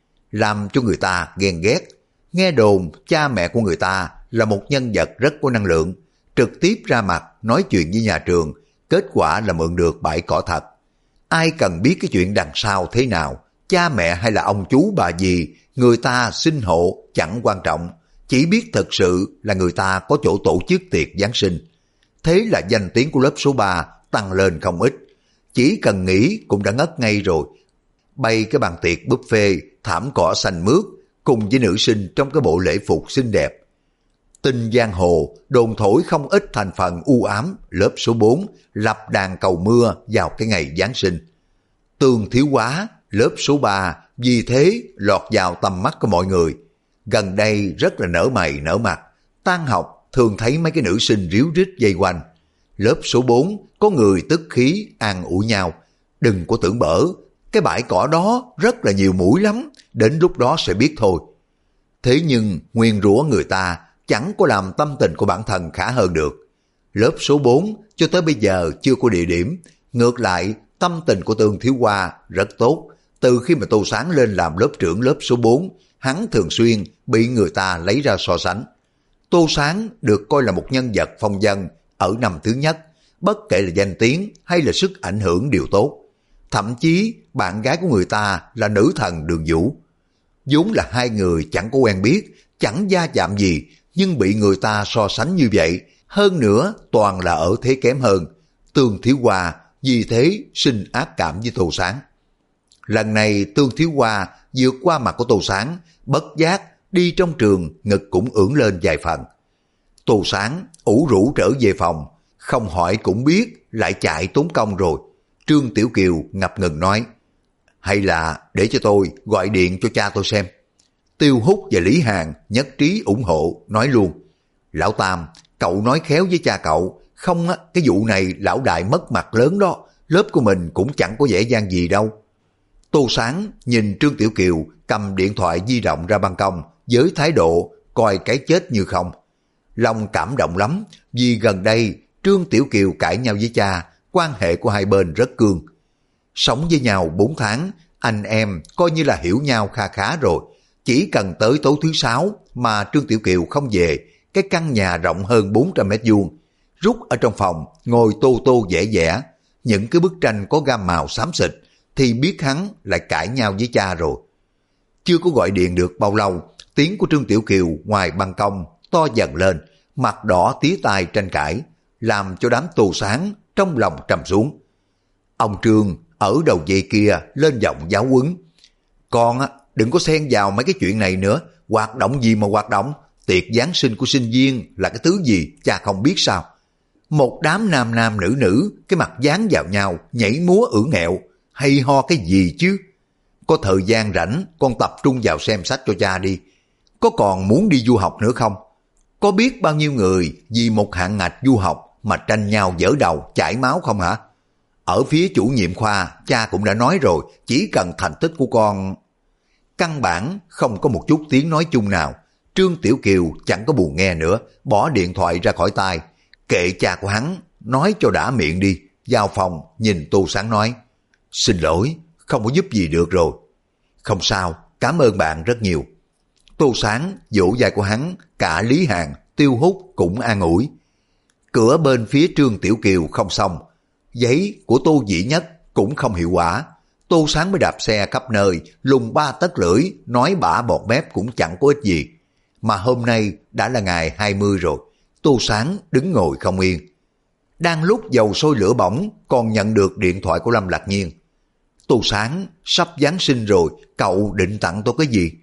làm cho người ta ghen ghét. Nghe đồn cha mẹ của người ta là một nhân vật rất có năng lượng, trực tiếp ra mặt nói chuyện với nhà trường, kết quả là mượn được bãi cỏ thật. Ai cần biết cái chuyện đằng sau thế nào, cha mẹ hay là ông chú bà dì, người ta xin hộ chẳng quan trọng, chỉ biết thật sự là người ta có chỗ tổ chức tiệc Giáng sinh. Thế là danh tiếng của lớp số 3 tăng lên không ít, chỉ cần nghĩ cũng đã ngất ngay rồi. Bày cái bàn tiệc buffet, thảm cỏ xanh mướt, cùng với nữ sinh trong cái bộ lễ phục xinh đẹp. Tin giang hồ đồn thổi không ít thành phần u ám lớp số 4 lập đàn cầu mưa vào cái ngày Giáng sinh. Tương Thiếu Hóa lớp số 3 vì thế lọt vào tầm mắt của mọi người. Gần đây rất là nở mày nở mặt, tan học thường thấy mấy cái nữ sinh ríu rít dây quanh. Lớp số 4 có người tức khí an ủi nhau: đừng có tưởng bở, cái bãi cỏ đó rất là nhiều muỗi lắm, đến lúc đó sẽ biết thôi. Thế nhưng nguyền rủa người ta chẳng có làm tâm tình của bản thân khá hơn được. Lớp số 4 cho tới bây giờ chưa có địa điểm, ngược lại tâm tình của Tương Thiếu Hoa rất tốt. Từ khi mà Tô Sáng lên làm lớp trưởng lớp số 4, hắn thường xuyên bị người ta lấy ra so sánh. Tô Sáng được coi là một nhân vật phong vân ở năm thứ nhất, bất kể là danh tiếng hay là sức ảnh hưởng đều tốt. Thậm chí bạn gái của người ta là nữ thần Đường Vũ. Vốn là hai người chẳng có quen biết, chẳng va chạm gì, nhưng bị người ta so sánh như vậy, hơn nữa toàn là ở thế kém hơn. Tương Thiếu Hoa vì thế sinh ác cảm với Tô Sáng. Lần này Tương Thiếu Hoa vượt qua mặt của Tô Sáng, bất giác đi trong trường ngực cũng ưỡn lên vài phần. Tô Sáng ủ rũ trở về phòng, không hỏi cũng biết lại chạy tốn công rồi. Trương Tiểu Kiều ngập ngừng nói, hay là để cho tôi gọi điện cho cha tôi xem. Tiêu Húc và Lý Hàn nhất trí ủng hộ, nói luôn, lão Tam, cậu nói khéo với cha cậu, không á, cái vụ này lão đại mất mặt lớn đó, lớp của mình cũng chẳng có vẻ gian gì đâu. Tô Sáng nhìn Trương Tiểu Kiều cầm điện thoại di động ra ban công với thái độ coi cái chết như không. Lòng cảm động lắm vì gần đây Trương Tiểu Kiều cãi nhau với cha, quan hệ của hai bên rất cương. Sống với nhau 4 tháng, anh em coi như là hiểu nhau kha khá rồi. Chỉ cần tới tối thứ 6 mà Trương Tiểu Kiều không về, cái căn nhà rộng hơn 400 mét vuông, rút ở trong phòng ngồi tô tô vẽ vẽ những cái bức tranh có gam màu xám xịt, thì biết hắn lại cãi nhau với cha rồi. Chưa có gọi điện được bao lâu, tiếng của Trương Tiểu Kiều ngoài ban công to dần lên, mặt đỏ tía tai tranh cãi, làm cho đám Tô Sáng trong lòng trầm xuống. Ông Trương ở đầu dây kia lên giọng giáo huấn, con á, đừng có xen vào mấy cái chuyện này nữa, hoạt động gì mà hoạt động, tiệc Giáng sinh của sinh viên là cái thứ gì cha không biết sao. Một đám nam nam nữ nữ, cái mặt dán vào nhau, nhảy múa ưỡn ẹo, hay ho cái gì chứ. Có thời gian rảnh, con tập trung vào xem sách cho cha đi. Có còn muốn đi du học nữa không? Có biết bao nhiêu người vì một hạng ngạch du học mà tranh nhau dở đầu, chảy máu không hả? Ở phía chủ nhiệm khoa, cha cũng đã nói rồi, chỉ cần thành tích của con... Căn bản không có một chút tiếng nói chung nào. Trương Tiểu Kiều chẳng có buồn nghe nữa, bỏ điện thoại ra khỏi tai. Kệ cha của hắn, nói cho đã miệng đi. Vào phòng, nhìn Tô Sáng nói, xin lỗi, không có giúp gì được rồi. Không sao, cảm ơn bạn rất nhiều. Tô Sáng vỗ vai của hắn, cả Lý Hàn, Tiêu Húc cũng an ủi. Cửa bên phía Trương Tiểu Kiều không xong, giấy của Tô Dĩ Nhất cũng không hiệu quả. Tô Sáng mới đạp xe khắp nơi, lùng 3 tấc lưỡi, nói bả bọt mép cũng chẳng có ích gì. Mà hôm nay đã là ngày 20 rồi, Tô Sáng đứng ngồi không yên. Đang lúc dầu sôi lửa bỏng, còn nhận được điện thoại của Lâm Lạc Nhiên. Tô Sáng, sắp Giáng sinh rồi, cậu định tặng tôi cái gì?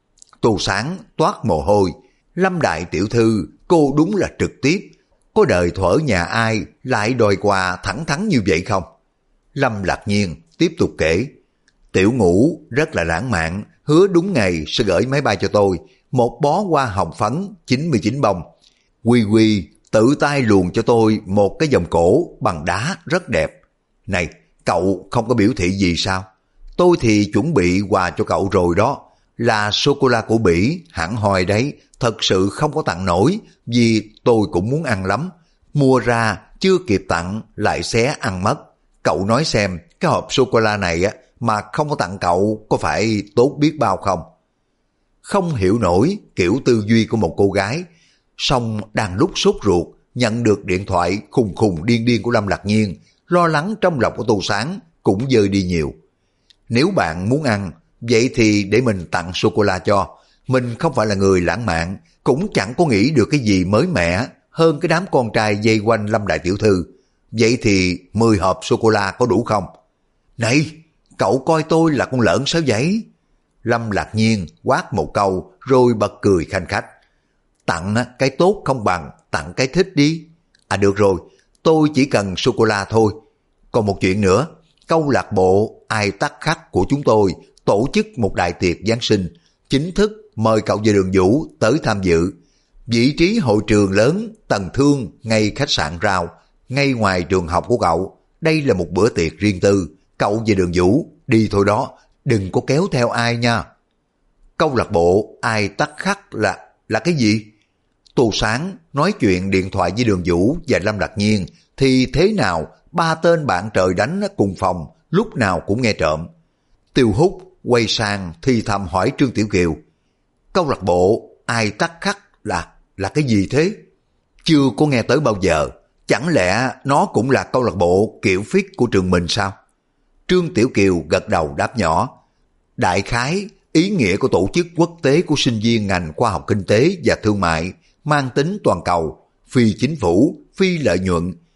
Tô Sáng toát mồ hôi. Lâm đại tiểu thư, cô đúng là trực tiếp. Có đời thuở nhà ai lại đòi quà thẳng thắn như vậy không? Lâm Lạc Nhiên tiếp tục kể. Tiểu Ngũ rất là lãng mạn, hứa đúng ngày sẽ gửi máy bay cho tôi, một bó hoa hồng phấn 99 bông. Quy Quy tự tay luồn cho tôi một cái vòng cổ bằng đá rất đẹp. Này, cậu không có biểu thị gì sao? Tôi thì chuẩn bị quà cho cậu rồi đó, là sô-cô-la của Bỉ, hẳn hoi đấy, thật sự không có tặng nổi, vì tôi cũng muốn ăn lắm. Mua ra, chưa kịp tặng, lại xé ăn mất. Cậu nói xem, cái hộp sô-cô-la này á mà không có tặng cậu có phải tốt biết bao không? Không hiểu nổi kiểu tư duy của một cô gái, song đang lúc sốt ruột, nhận được điện thoại khùng khùng điên điên của Lâm Lạc Nhiên, lo lắng trong lòng của Tô Sáng cũng dơi đi nhiều. Nếu bạn muốn ăn, vậy thì để mình tặng sô-cô-la cho. Mình không phải là người lãng mạn, cũng chẳng có nghĩ được cái gì mới mẻ hơn cái đám con trai dây quanh Lâm đại tiểu thư. Vậy thì 10 hộp sô-cô-la có đủ không? Này, cậu coi tôi là con lợn sao vậy? Lâm Lạc Nhiên quát một câu rồi bật cười khanh khách. Tặng cái tốt không bằng tặng cái thích đi. À được rồi, tôi chỉ cần sô-cô-la thôi. Còn một chuyện nữa, câu lạc bộ Ai Tắc Khắc của chúng tôi tổ chức một đại tiệc Giáng sinh, chính thức mời cậu và Đường Vũ tới tham dự. Vị trí hội trường lớn, tầng thương, ngay khách sạn Rao, ngay ngoài trường học của cậu. Đây là một bữa tiệc riêng tư, cậu và Đường Vũ đi thôi đó, đừng có kéo theo ai nha. Câu lạc bộ Ai Tắc Khắc là cái gì? Tô Sáng nói chuyện điện thoại với Đường Vũ và Lâm Lạc Nhiên thì thế nào 3 tên bạn trời đánh cùng phòng, lúc nào cũng nghe trộm. Tiêu Húc quay sang thì thầm hỏi Trương Tiểu Kiều, câu lạc bộ Ai Tắc Khắc là cái gì thế? Chưa có nghe tới bao giờ, chẳng lẽ nó cũng là câu lạc bộ kiểu phích của trường mình sao? Trương Tiểu Kiều gật đầu đáp nhỏ. Đại khái, ý nghĩa của tổ chức quốc tế của sinh viên ngành khoa học kinh tế và thương mại mang tính toàn cầu, phi chính phủ, phi lợi nhuận.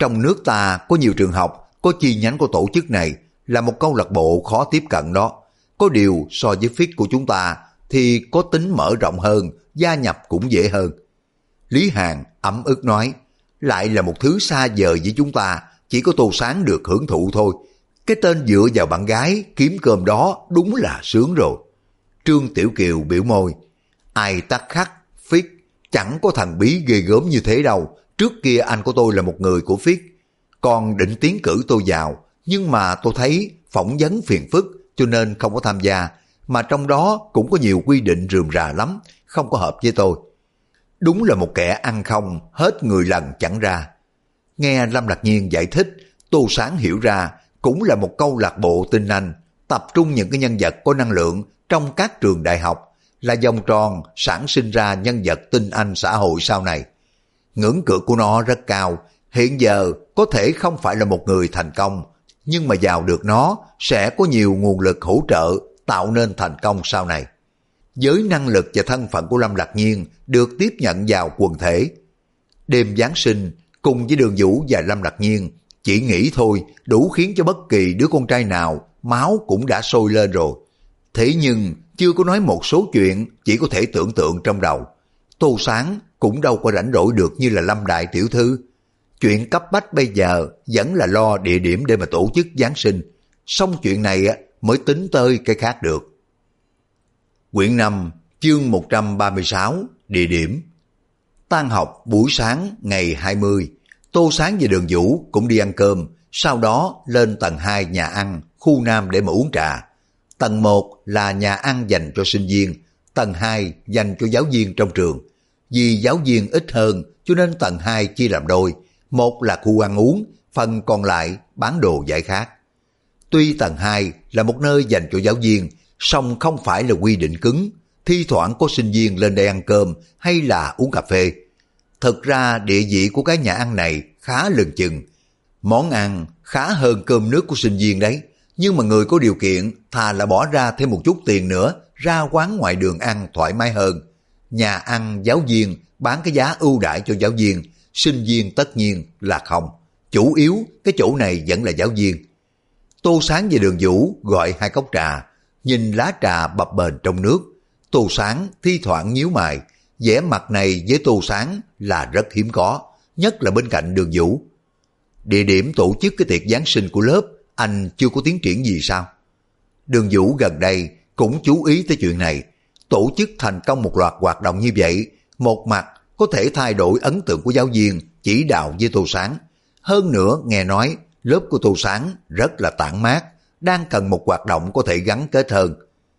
Trong nước ta có nhiều trường học, có chi nhánh của tổ chức này, là một câu lạc bộ khó tiếp cận đó. Có điều so với FIT của chúng ta thì có tính mở rộng hơn, gia nhập cũng dễ hơn. Lý Hàn ấm ức nói, lại là một thứ xa vời với chúng ta, chỉ có Tô Sáng được hưởng thụ thôi. Cái tên dựa vào bạn gái kiếm cơm đó đúng là sướng rồi. Trương Tiểu Kiều biểu môi, ai tắc khắc, FIT chẳng có thần bí ghê gớm như thế đâu. Trước kia anh của tôi là một người của FIT, còn định tiến cử tôi vào, nhưng mà tôi thấy phỏng vấn phiền phức cho nên không có tham gia, mà trong đó cũng có nhiều quy định rườm rà lắm, không có hợp với tôi. Đúng là một kẻ ăn không, hết người lần chẳng ra. Nghe Lâm Lạc Nhiên giải thích, Tô Sáng hiểu ra cũng là một câu lạc bộ tinh anh, tập trung những cái nhân vật có năng lượng trong các trường đại học, là vòng tròn sản sinh ra nhân vật tinh anh xã hội sau này. Ngưỡng cửa của nó rất cao, hiện giờ có thể không phải là một người thành công, nhưng mà vào được nó sẽ có nhiều nguồn lực hỗ trợ tạo nên thành công sau này. Với năng lực và thân phận của Lâm Lạc Nhiên được tiếp nhận vào quần thể. Đêm Giáng sinh cùng với Đường Vũ và Lâm Lạc Nhiên chỉ nghĩ thôi đủ khiến cho bất kỳ đứa con trai nào máu cũng đã sôi lên rồi. Thế nhưng chưa có nói một số chuyện chỉ có thể tưởng tượng trong đầu. Tô Sáng cũng đâu có rảnh rỗi được như là Lâm đại tiểu thư. Chuyện cấp bách bây giờ vẫn là lo địa điểm để mà tổ chức Giáng sinh. Xong chuyện này mới tính tới cái khác được. Quyển 5, chương 136, địa điểm. Tan học buổi sáng ngày 20, Tô Sáng và Đường Vũ cũng đi ăn cơm, sau đó lên tầng 2 nhà ăn, khu Nam để mà uống trà. Tầng 1 là nhà ăn dành cho sinh viên, tầng 2 dành cho giáo viên trong trường. Vì giáo viên ít hơn cho nên tầng 2 chia làm đôi, một là khu ăn uống, phần còn lại bán đồ giải khát. Tuy tầng 2 là một nơi dành cho giáo viên, song không phải là quy định cứng, thi thoảng có sinh viên lên đây ăn cơm hay là uống cà phê. Thực ra địa vị của cái nhà ăn này khá lừng chừng, món ăn khá hơn cơm nước của sinh viên đấy, nhưng mà người có điều kiện thà là bỏ ra thêm một chút tiền nữa, ra quán ngoài đường ăn thoải mái hơn. Nhà ăn giáo viên bán cái giá ưu đãi cho giáo viên, sinh viên tất nhiên là không. Chủ yếu cái chỗ này vẫn là giáo viên. Tô Sáng và Đường Vũ gọi 2 cốc trà, nhìn lá trà bập bềnh trong nước. Tô Sáng thi thoảng nhíu mày, vẻ mặt này với Tô Sáng là rất hiếm có, nhất là bên cạnh Đường Vũ. Địa điểm tổ chức cái tiệc Giáng sinh của lớp, anh chưa có tiến triển gì sao? Đường Vũ gần đây cũng chú ý tới chuyện này. Tổ chức thành công một loạt hoạt động như vậy, một mặt có thể thay đổi ấn tượng của giáo viên chỉ đạo với Tô Sáng. Hơn nữa nghe nói lớp của Tô Sáng rất là tản mát, đang cần một hoạt động có thể gắn kết hơn.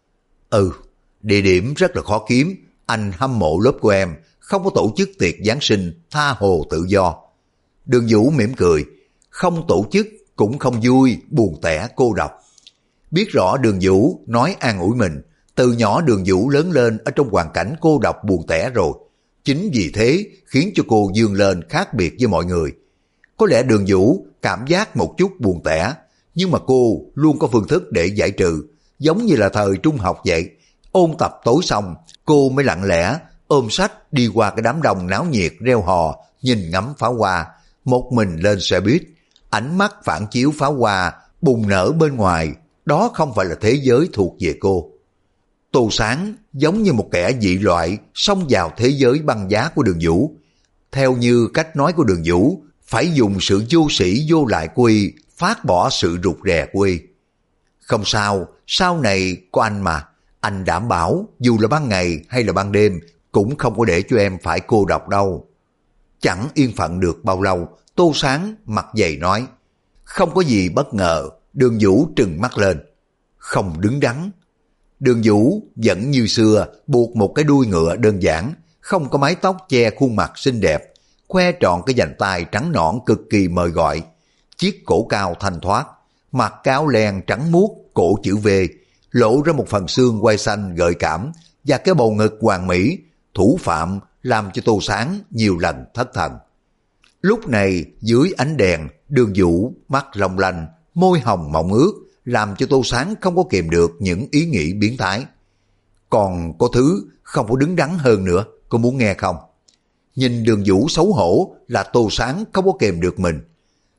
Địa điểm rất là khó kiếm, anh hâm mộ lớp của em, không có tổ chức tiệc Giáng sinh tha hồ tự do. Đường Vũ mỉm cười, không tổ chức cũng không vui, buồn tẻ cô độc. Biết rõ Đường Vũ nói an ủi mình, từ nhỏ Đường Vũ lớn lên ở trong hoàn cảnh cô độc buồn tẻ rồi. Chính vì thế khiến cho cô vươn lên khác biệt với mọi người. Có lẽ Đường Vũ cảm giác một chút buồn tẻ, nhưng mà cô luôn có phương thức để giải trừ, giống như là thời trung học vậy. Ôn tập tối xong, cô mới lặng lẽ ôm sách đi qua cái đám đông náo nhiệt reo hò, nhìn ngắm pháo hoa, một mình lên xe buýt. Ánh mắt phản chiếu pháo hoa bùng nở bên ngoài, đó không phải là thế giới thuộc về cô. Tô Sáng giống như một kẻ dị loại xông vào thế giới băng giá của Đường Vũ. Theo như cách nói của Đường Vũ, phải dùng sự vô sĩ vô lại của y phát bỏ sự rụt rè của y. Không sao, sau này có anh mà, anh đảm bảo dù là ban ngày hay là ban đêm cũng không có để cho em phải cô độc đâu. Chẳng yên phận được bao lâu, Tô Sáng mặt dày nói. Không có gì bất ngờ. Đường Vũ trừng mắt lên. Không đứng đắn. Đường Vũ vẫn như xưa buộc một cái đuôi ngựa đơn giản, không có mái tóc che khuôn mặt xinh đẹp, khoe trọn cái vành tai trắng nõn cực kỳ mời gọi, chiếc cổ cao thanh thoát, mặc áo len trắng muốt cổ chữ V, lộ ra một phần xương quai xanh gợi cảm và cái bầu ngực hoàn mỹ, thủ phạm làm cho Tô Sáng nhiều lần thất thần. Lúc này dưới ánh đèn, Đường Vũ mắt long lanh, môi hồng mọng ướt, làm cho Tô Sáng không có kìm được những ý nghĩ biến thái. Còn có thứ không có đứng đắn hơn nữa, có muốn nghe không? Nhìn Đường Vũ xấu hổ là Tô Sáng không có kìm được mình.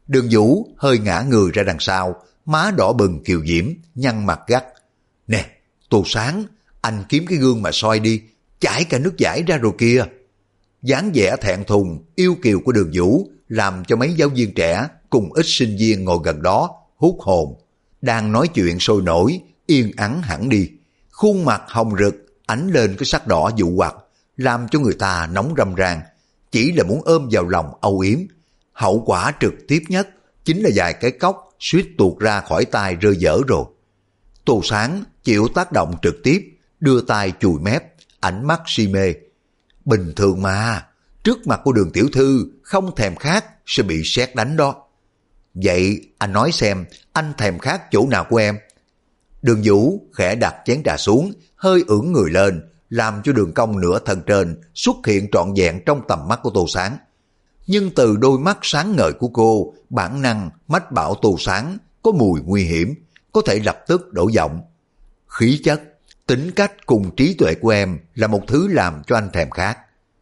Đường Vũ hơi ngã người ra đằng sau, má đỏ bừng kiều diễm, nhăn mặt gắt. Nè, Tô Sáng, anh kiếm cái gương mà soi đi, chảy cả nước giải ra rồi kìa. Dáng vẻ thẹn thùng, yêu kiều của Đường Vũ làm cho mấy giáo viên trẻ cùng ít sinh viên ngồi gần đó hút hồn. Đang nói chuyện sôi nổi, yên ắng hẳn đi. Khuôn mặt hồng rực, ánh lên cái sắc đỏ dụ hoặc, làm cho người ta nóng râm ran, chỉ là muốn ôm vào lòng âu yếm. Hậu quả trực tiếp nhất chính là vài cái cốc suýt tuột ra khỏi tay rơi dở rồi. Tô Sáng chịu tác động trực tiếp, đưa tay chùi mép, ánh mắt si mê. Bình thường mà, trước mặt của Đường tiểu thư không thèm khát sẽ bị sét đánh đó. Vậy anh nói xem, anh thèm khát chỗ nào của em? Đường Vũ khẽ đặt chén trà xuống, hơi ưỡn người lên, làm cho đường cong nửa thân trên xuất hiện trọn vẹn trong tầm mắt của Tô Sáng. Nhưng từ đôi mắt sáng ngời của cô, bản năng mách bảo Tô Sáng có mùi nguy hiểm, có thể lập tức đổi giọng. Khí chất, tính cách cùng trí tuệ của em là một thứ làm cho anh thèm khát.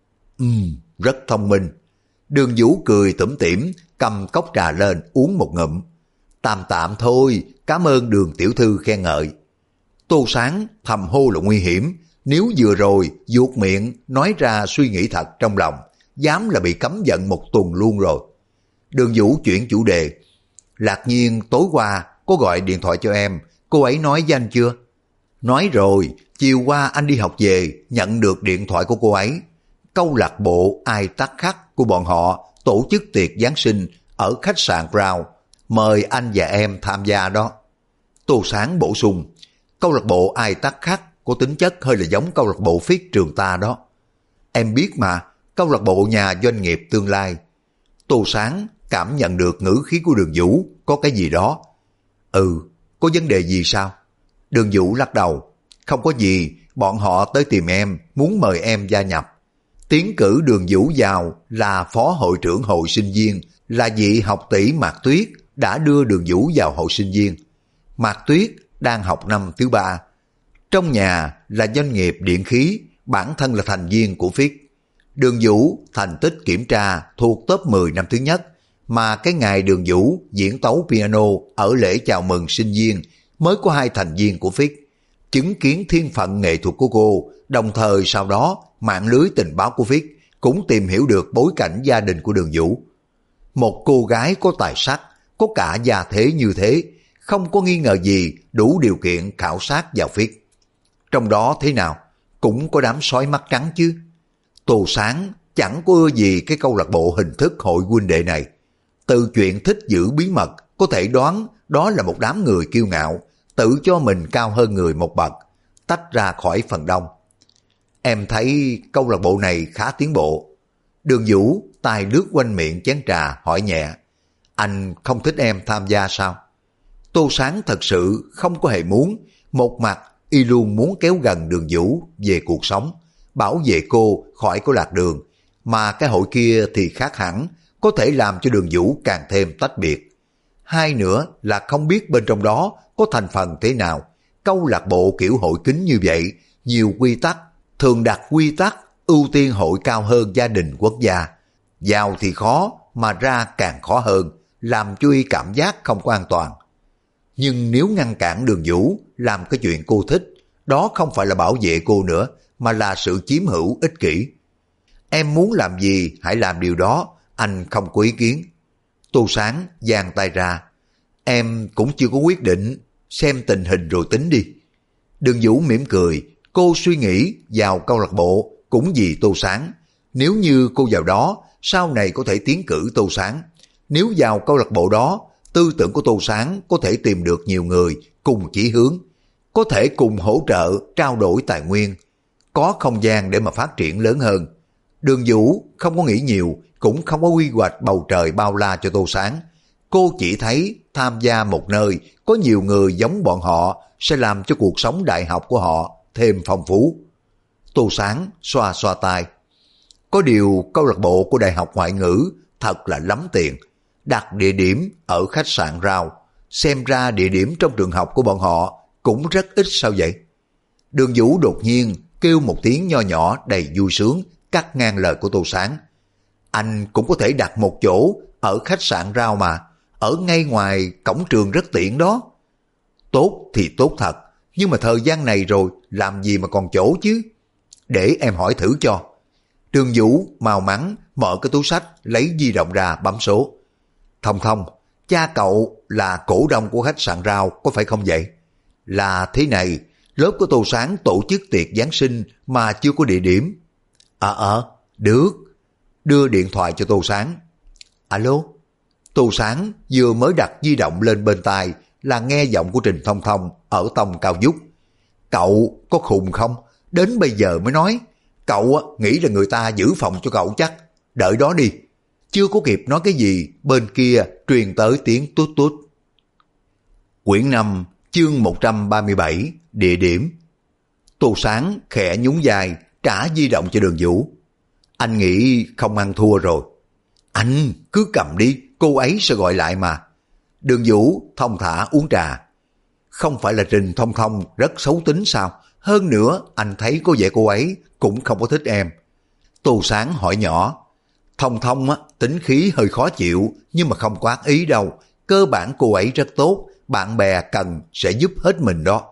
Rất thông minh. Đường Vũ cười tủm tỉm, cầm cốc trà lên uống một ngụm. Tạm tạm thôi, cảm ơn Đường tiểu thư khen ngợi. Tô Sáng thầm hô là nguy hiểm, nếu vừa rồi vuột miệng nói ra suy nghĩ thật trong lòng, dám là bị cấm giận một tuần luôn rồi. Đường Vũ chuyển chủ đề. Lạc Nhiên tối qua có gọi điện thoại cho em, cô ấy nói với anh chưa? Nói rồi, chiều qua anh đi học về, nhận được điện thoại của cô ấy. Câu lạc bộ Ai Tắc Khắc của bọn họ tổ chức tiệc Giáng sinh ở khách sạn Brown, mời anh và em tham gia đó. Tô Sáng bổ sung, câu lạc bộ Ai Tắc Khắc có tính chất hơi là giống câu lạc bộ Phiết trường ta đó. Em biết mà, câu lạc bộ nhà doanh nghiệp tương lai. Tô Sáng cảm nhận được ngữ khí của Đường Vũ có cái gì đó. Có vấn đề gì sao? Đường Vũ lắc đầu. Không có gì, bọn họ tới tìm em, muốn mời em gia nhập. Tiến cử Đường Vũ vào là phó hội trưởng hội sinh viên, là vị học tỷ Mạc Tuyết đã đưa Đường Vũ vào hội sinh viên. Mạc Tuyết đang học năm thứ 3. Trong nhà là doanh nghiệp điện khí, bản thân là thành viên của Phiết. Đường Vũ thành tích kiểm tra thuộc top 10 năm thứ nhất, mà cái ngày Đường Vũ diễn tấu piano ở lễ chào mừng sinh viên mới có 2 thành viên của Phiết. Chứng kiến thiên phận nghệ thuật của cô, đồng thời sau đó mạng lưới tình báo của Phiết cũng tìm hiểu được bối cảnh gia đình của Đường Vũ. Một cô gái có tài sắc, có cả gia thế như thế, không có nghi ngờ gì đủ điều kiện khảo sát vào Phiết. Trong đó thế nào, cũng có đám sói mắt trắng chứ. Tô Sáng chẳng có ưa gì cái câu lạc bộ hình thức hội huynh đệ này. Từ chuyện thích giữ bí mật, có thể đoán đó là một đám người kiêu ngạo, tự cho mình cao hơn người một bậc, tách ra khỏi phần đông. Em thấy câu lạc bộ này khá tiến bộ. Đường Vũ tay lướt quanh miệng chén trà hỏi nhẹ. Anh không thích em tham gia sao? Tô Sáng thật sự không có hề muốn. Một mặt y luôn muốn kéo gần Đường Vũ về cuộc sống, bảo vệ cô khỏi có lạc đường. Mà cái hội kia thì khác hẳn, có thể làm cho Đường Vũ càng thêm tách biệt. Hai nữa là không biết bên trong đó có thành phần thế nào. Câu lạc bộ kiểu hội kính như vậy, nhiều quy tắc, thường đặt quy tắc ưu tiên hội cao hơn gia đình quốc gia. Vào thì khó, mà ra càng khó hơn, làm cho y cảm giác không có an toàn. Nhưng nếu ngăn cản Đường Vũ làm cái chuyện cô thích, đó không phải là bảo vệ cô nữa, mà là sự chiếm hữu ích kỷ. Em muốn làm gì hãy làm điều đó, anh không có ý kiến. Tô Sáng giang tay ra. Em cũng chưa có quyết định, xem tình hình rồi tính đi. Đường Vũ mỉm cười, cô suy nghĩ vào câu lạc bộ cũng vì Tô Sáng. Nếu như cô vào đó, sau này có thể tiến cử Tô Sáng. Nếu vào câu lạc bộ đó, tư tưởng của Tô Sáng có thể tìm được nhiều người cùng chỉ hướng, có thể cùng hỗ trợ trao đổi tài nguyên, có không gian để mà phát triển lớn hơn. Đường Vũ không có nghĩ nhiều, cũng không có quy hoạch bầu trời bao la cho Tô Sáng. Cô chỉ thấy tham gia một nơi có nhiều người giống bọn họ sẽ làm cho cuộc sống đại học của họ thêm phong phú. Tô Sáng xoa xoa tai. Có điều câu lạc bộ của Đại học Ngoại ngữ thật là lắm tiền. Đặt địa điểm ở khách sạn Rao, xem ra địa điểm trong trường học của bọn họ cũng rất ít sao vậy? Đường Vũ đột nhiên kêu một tiếng nho nhỏ đầy vui sướng, cắt ngang lời của Tô Sáng. Anh cũng có thể đặt một chỗ ở khách sạn Rao mà, ở ngay ngoài cổng trường rất tiện đó. Tốt thì tốt thật, nhưng mà thời gian này rồi, làm gì mà còn chỗ chứ? Để em hỏi thử cho. Đường Vũ mau mắn mở cái túi sách, lấy di động ra bấm số. Thông Thông, cha cậu là cổ đông của khách sạn Rau, có phải không vậy? Là thế này, lớp của Tô Sáng tổ chức tiệc Giáng sinh mà chưa có địa điểm. Được. Đưa điện thoại cho Tô Sáng. Alo? Tô Sáng vừa mới đặt di động lên bên tai là nghe giọng của Trình Thông Thông ở tông cao vút. Cậu có khùng không? Đến bây giờ mới nói. Cậu nghĩ là người ta giữ phòng cho cậu chắc. Đợi đó đi. Chưa có kịp nói cái gì, bên kia truyền tới tiếng tút tút. Quyển 5, chương 137, địa điểm. Tô Sáng khẽ nhún vai, trả di động cho Đường Vũ. Anh nghĩ không ăn thua rồi. Anh cứ cầm đi, cô ấy sẽ gọi lại mà. Đường Vũ thong thả uống trà. Không phải là Trình Thông Thông rất xấu tính sao? Hơn nữa anh thấy có vẻ cô ấy cũng không có thích em. Tô Sáng hỏi nhỏ. Thông Thông tính khí hơi khó chịu, nhưng mà không có ác ý đâu. Cơ bản cô ấy rất tốt, bạn bè cần sẽ giúp hết mình đó.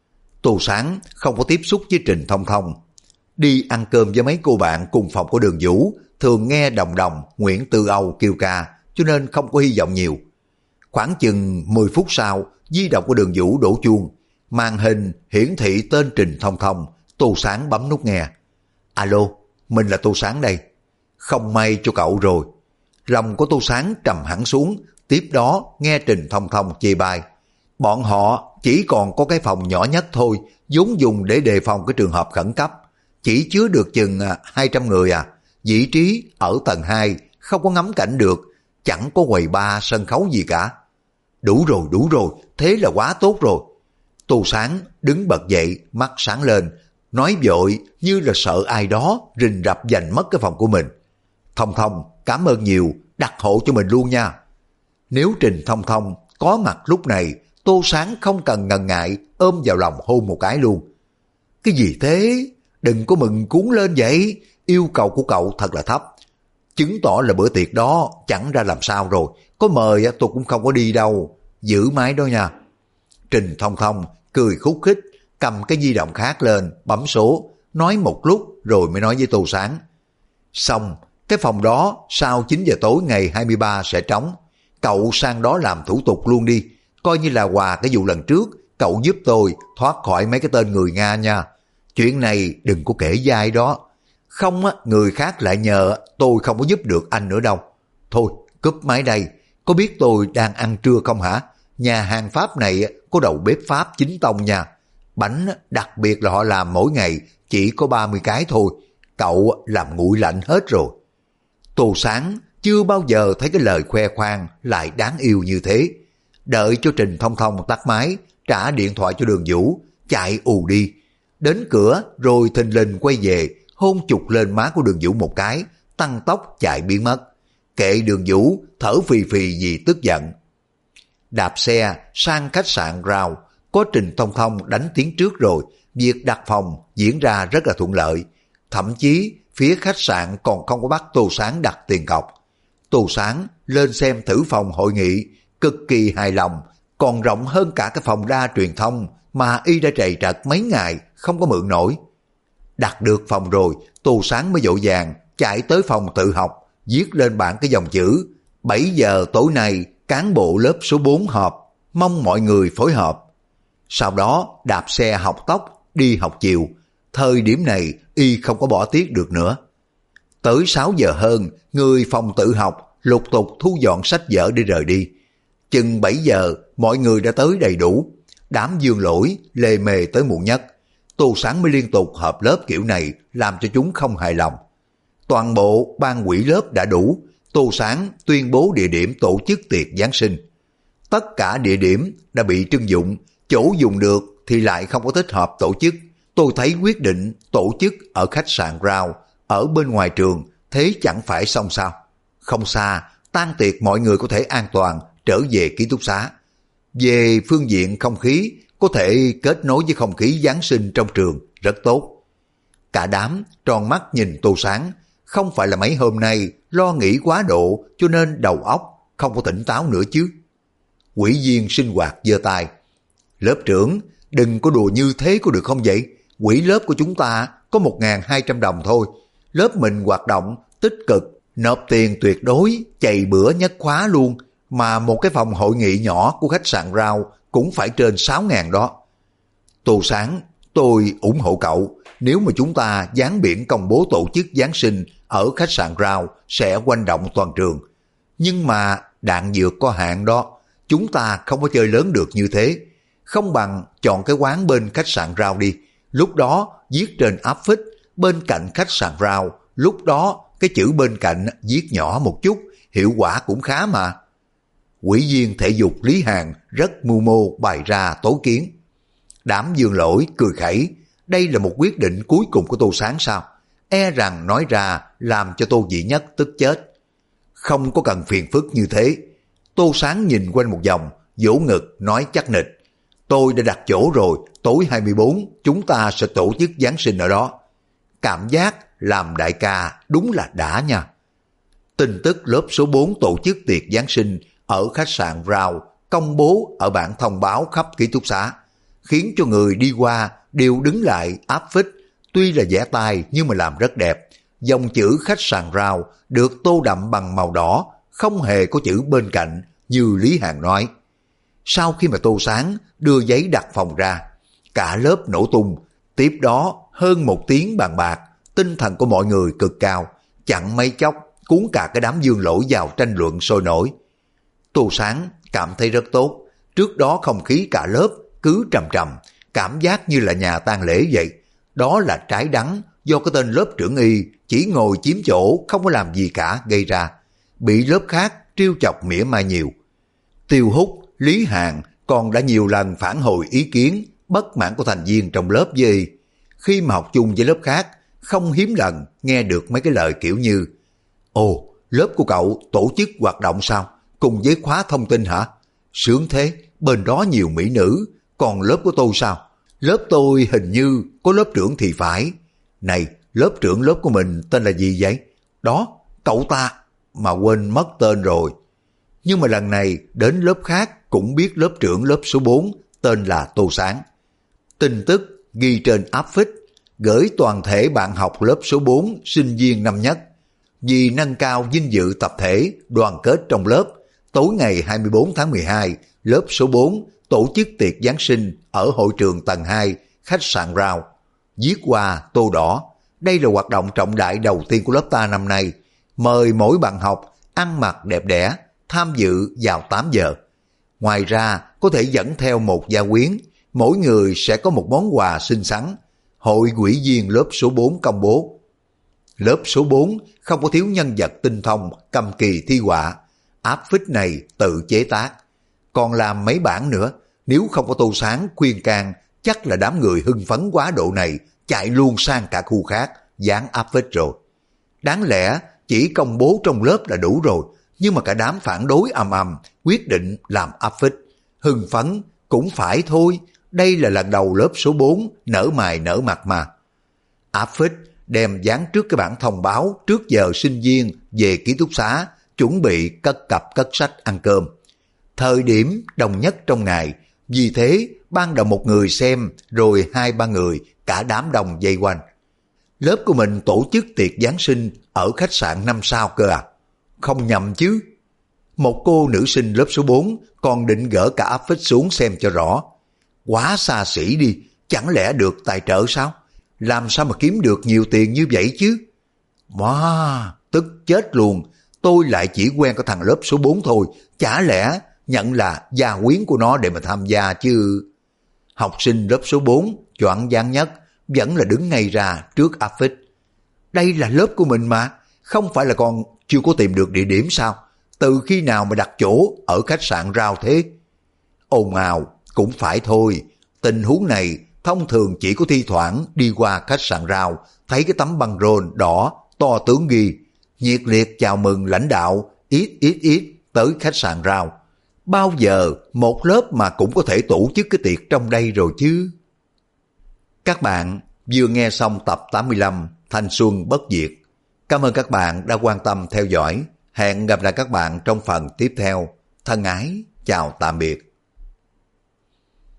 Tô Sáng không có tiếp xúc với Trình Thông Thông. Đi ăn cơm với mấy cô bạn cùng phòng của Đường Vũ, thường nghe Đồng Đồng, Nguyễn Tư Âu kêu ca, cho nên không có hy vọng nhiều. Khoảng chừng 10 phút sau, di động của Đường Vũ đổ chuông. Màn hình hiển thị tên Trình Thông Thông, Tô Sáng bấm nút nghe. Alo, mình là Tô Sáng đây. Không may cho cậu rồi. Lòng của Tô Sáng trầm hẳn xuống, tiếp đó nghe Trình Thông Thông chê bai. Bọn họ chỉ còn có cái phòng nhỏ nhất thôi, vốn dùng để đề phòng cái trường hợp khẩn cấp. Chỉ chứa được chừng 200 người à. Vị trí ở tầng 2, không có ngắm cảnh được, chẳng có quầy bar sân khấu gì cả. Đủ rồi, thế là quá tốt rồi. Tô Sáng đứng bật dậy, mắt sáng lên, nói vội như là sợ ai đó rình rập giành mất cái phòng của mình. Thông Thông, cảm ơn nhiều, đặt hộ cho mình luôn nha. Nếu Trình Thông Thông có mặt lúc này, Tô Sáng không cần ngần ngại ôm vào lòng hôn một cái luôn. Cái gì thế? Đừng có mừng cuốn lên vậy, yêu cầu của cậu thật là thấp. Chứng tỏ là bữa tiệc đó chẳng ra làm sao rồi, có mời tôi cũng không có đi đâu, giữ máy đó nha. Trình Thông Thông cười khúc khích, cầm cái di động khác lên, bấm số, nói một lúc rồi mới nói với Tô Sáng. Xong, cái phòng đó sau 9 giờ tối ngày 23 sẽ trống, cậu sang đó làm thủ tục luôn đi, coi như là quà cái vụ lần trước, cậu giúp tôi thoát khỏi mấy cái tên người Nga nha. Chuyện này đừng có kể dai đó, không người khác lại nhờ tôi không có giúp được anh nữa đâu. Thôi, cúp máy đây, có biết tôi đang ăn trưa không hả? Nhà hàng Pháp này có đầu bếp Pháp chính tông nha. Bánh đặc biệt là họ làm mỗi ngày chỉ có 30 cái thôi, cậu làm nguội lạnh hết rồi. Tô Sáng chưa bao giờ thấy cái lời khoe khoang lại đáng yêu như thế. Đợi cho Trình Thông Thông tắt máy, trả điện thoại cho Đường Vũ, chạy ù đi. Đến cửa rồi thình lình quay về, hôn chụp lên má của Đường Vũ một cái, tăng tốc chạy biến mất. Kệ Đường Vũ thở phì phì vì tức giận. Đạp xe sang khách sạn Rau, có Trình Thông Thông đánh tiếng trước rồi, việc đặt phòng diễn ra rất là thuận lợi. Thậm chí phía khách sạn còn không có bắt Tô Sáng đặt tiền cọc. Tô Sáng lên xem thử phòng hội nghị, cực kỳ hài lòng, còn rộng hơn cả cái phòng đa truyền thông mà y đã trầy trật mấy ngày không có mượn nổi. Đặt được phòng rồi, Tô Sáng mới vội vàng chạy tới phòng tự học, viết lên bảng cái dòng chữ 7 giờ tối nay cán bộ lớp số 4 họp, mong mọi người phối hợp. Sau đó đạp xe học tốc đi học chiều. Thời điểm này y không có bỏ tiếc được nữa. Tới 6 giờ hơn, người phòng tự học lục tục thu dọn sách vở để rời đi. Chừng 7 giờ mọi người đã tới đầy đủ. Đám Dương Lỗi lề mề tới muộn nhất. Tô Sáng mới liên tục họp lớp kiểu này làm cho chúng không hài lòng. Toàn bộ ban quỹ lớp đã đủ. Tô Sáng tuyên bố địa điểm tổ chức tiệc Giáng sinh. Tất cả địa điểm đã bị trưng dụng, chỗ dùng được thì lại không có thích hợp tổ chức. Tôi thấy quyết định tổ chức ở khách sạn Rau, ở bên ngoài trường, thế chẳng phải xong sao? Không xa, tan tiệc mọi người có thể an toàn trở về ký túc xá. Về phương diện không khí, có thể kết nối với không khí Giáng sinh trong trường, rất tốt. Cả đám tròn mắt nhìn Tô Sáng, không phải là mấy hôm nay lo nghĩ quá độ cho nên đầu óc không có tỉnh táo nữa chứ. Ủy viên sinh hoạt giơ tay. Lớp trưởng, đừng có đùa như thế có được không vậy? Quỹ lớp của chúng ta có 1.200 đồng thôi. Lớp mình hoạt động tích cực, nộp tiền tuyệt đối, chạy bữa nhất khóa luôn. Mà một cái phòng hội nghị nhỏ của khách sạn Rao cũng phải trên 6.000 đó. Tô Sáng, tôi ủng hộ cậu. Nếu mà chúng ta dán biển công bố tổ chức Giáng sinh ở khách sạn Rao sẽ quanh động toàn trường. Nhưng mà đạn dược có hạn đó. Chúng ta không có chơi lớn được như thế. Không bằng chọn cái quán bên khách sạn Rao đi. Lúc đó viết trên áp phích bên cạnh khách sạn Rao. Lúc đó cái chữ bên cạnh viết nhỏ một chút. Hiệu quả cũng khá mà. Ủy viên thể dục Lý Hàn rất mưu mô bày ra tối kiến. Đám Dương Lỗi cười khẩy. Đây là một quyết định cuối cùng của Tô Sáng sao? E rằng nói ra làm cho Tô Dĩ Nhất tức chết. Không có cần phiền phức như thế. Tô Sáng nhìn quanh một vòng, vỗ ngực nói chắc nịch. Tôi đã đặt chỗ rồi, tối 24 chúng ta sẽ tổ chức Giáng sinh ở đó. Cảm giác làm đại ca đúng là đã nha. Tin tức lớp số 4 tổ chức tiệc Giáng sinh ở khách sạn Rao công bố ở bảng thông báo khắp ký túc xá, khiến cho người đi qua đều đứng lại áp phích. Tuy là vẽ tay nhưng mà làm rất đẹp. Dòng chữ khách sạn Rao được tô đậm bằng màu đỏ, không hề có chữ bên cạnh như Lý Hàn nói. Sau khi mà Tô Sáng đưa giấy đặt phòng ra, cả lớp nổ tung. Tiếp đó hơn 1 tiếng bàn bạc, tinh thần của mọi người cực cao, chẳng mấy chốc cuốn cả cái đám Dương Lỗi vào tranh luận sôi nổi. Tô Sáng cảm thấy rất tốt. Trước đó không khí cả lớp cứ trầm trầm, cảm giác như là nhà tang lễ vậy. Đó là trái đắng do cái tên lớp trưởng Y chỉ ngồi chiếm chỗ không có làm gì cả gây ra, bị lớp khác trêu chọc mỉa mai nhiều. Tiêu Húc, Lý Hàn còn đã nhiều lần phản hồi ý kiến bất mãn của thành viên trong lớp với Y. Khi mà học chung với lớp khác, không hiếm lần nghe được mấy cái lời kiểu như: Ồ, lớp của cậu tổ chức hoạt động sao? Cùng với khóa thông tin hả? Sướng thế, bên đó nhiều mỹ nữ. Còn lớp của tôi sao? Lớp tôi hình như có lớp trưởng thì phải. Này, lớp trưởng lớp của mình tên là gì vậy? Đó, cậu ta, mà quên mất tên rồi. Nhưng mà lần này đến lớp khác cũng biết lớp trưởng lớp số 4 tên là Tô Sáng. Tin tức ghi trên áp phích, gửi toàn thể bạn học lớp số 4 sinh viên năm nhất. Vì nâng cao vinh dự tập thể, đoàn kết trong lớp, tối ngày 24 tháng 12, lớp số 4 tổ chức tiệc Giáng sinh ở hội trường tầng 2, khách sạn Rao. Viết qua tô đỏ, đây là hoạt động trọng đại đầu tiên của lớp ta năm nay. Mời mỗi bạn học ăn mặc đẹp đẽ, tham dự vào 8 giờ. Ngoài ra, có thể dẫn theo một gia quyến, mỗi người sẽ có một món quà xinh xắn. Hội ủy viên lớp số 4 công bố. Lớp số 4 không có thiếu nhân vật tinh thông, cầm kỳ thi họa. Áp phích này tự chế tác. Còn làm mấy bản nữa, nếu không có Tô Sáng khuyên can, chắc là đám người hưng phấn quá độ này chạy luôn sang cả khu khác, dán áp phích rồi. Đáng lẽ chỉ công bố trong lớp là đủ rồi, nhưng mà cả đám phản đối ầm ầm, quyết định làm áp phích. Hưng phấn cũng phải thôi, đây là lần đầu lớp số 4 nở mày nở mặt mà. Áp phích đem dán trước cái bảng thông báo trước giờ sinh viên về ký túc xá, chuẩn bị cất cặp cất sách ăn cơm. Thời điểm đồng nhất trong ngày, vì thế ban đầu một người xem rồi 2-3 người, cả đám đông vây quanh. Lớp của mình tổ chức tiệc Giáng sinh ở khách sạn 5 sao cơ à? Không nhầm chứ. Một cô nữ sinh lớp số 4 còn định gỡ cả áp phích xuống xem cho rõ. Quá xa xỉ đi, chẳng lẽ được tài trợ sao? Làm sao mà kiếm được nhiều tiền như vậy chứ? Wow, tức chết luôn. Tôi lại chỉ quen có thằng lớp số 4 thôi, chả lẽ nhận là gia quyến của nó để mà tham gia chứ? Học sinh lớp số 4 choạng váng nhất vẫn là đứng ngay ra trước áp phích. Đây là lớp của mình mà, không phải là còn chưa có tìm được địa điểm sao? Từ khi nào mà đặt chỗ ở khách sạn Rao thế? Ồn ào cũng phải thôi, tình huống này thông thường chỉ có thi thoảng đi qua khách sạn Rao, thấy cái tấm băng rôn đỏ to tướng ghi nhiệt liệt chào mừng lãnh đạo ít tới khách sạn Rao. Bao giờ một lớp mà cũng có thể tổ chức cái tiệc trong đây rồi chứ? Các bạn vừa nghe xong tập 85 Thanh Xuân Bất Diệt. Cảm ơn các bạn đã quan tâm theo dõi. Hẹn gặp lại các bạn trong phần tiếp theo. Thân ái, chào tạm biệt.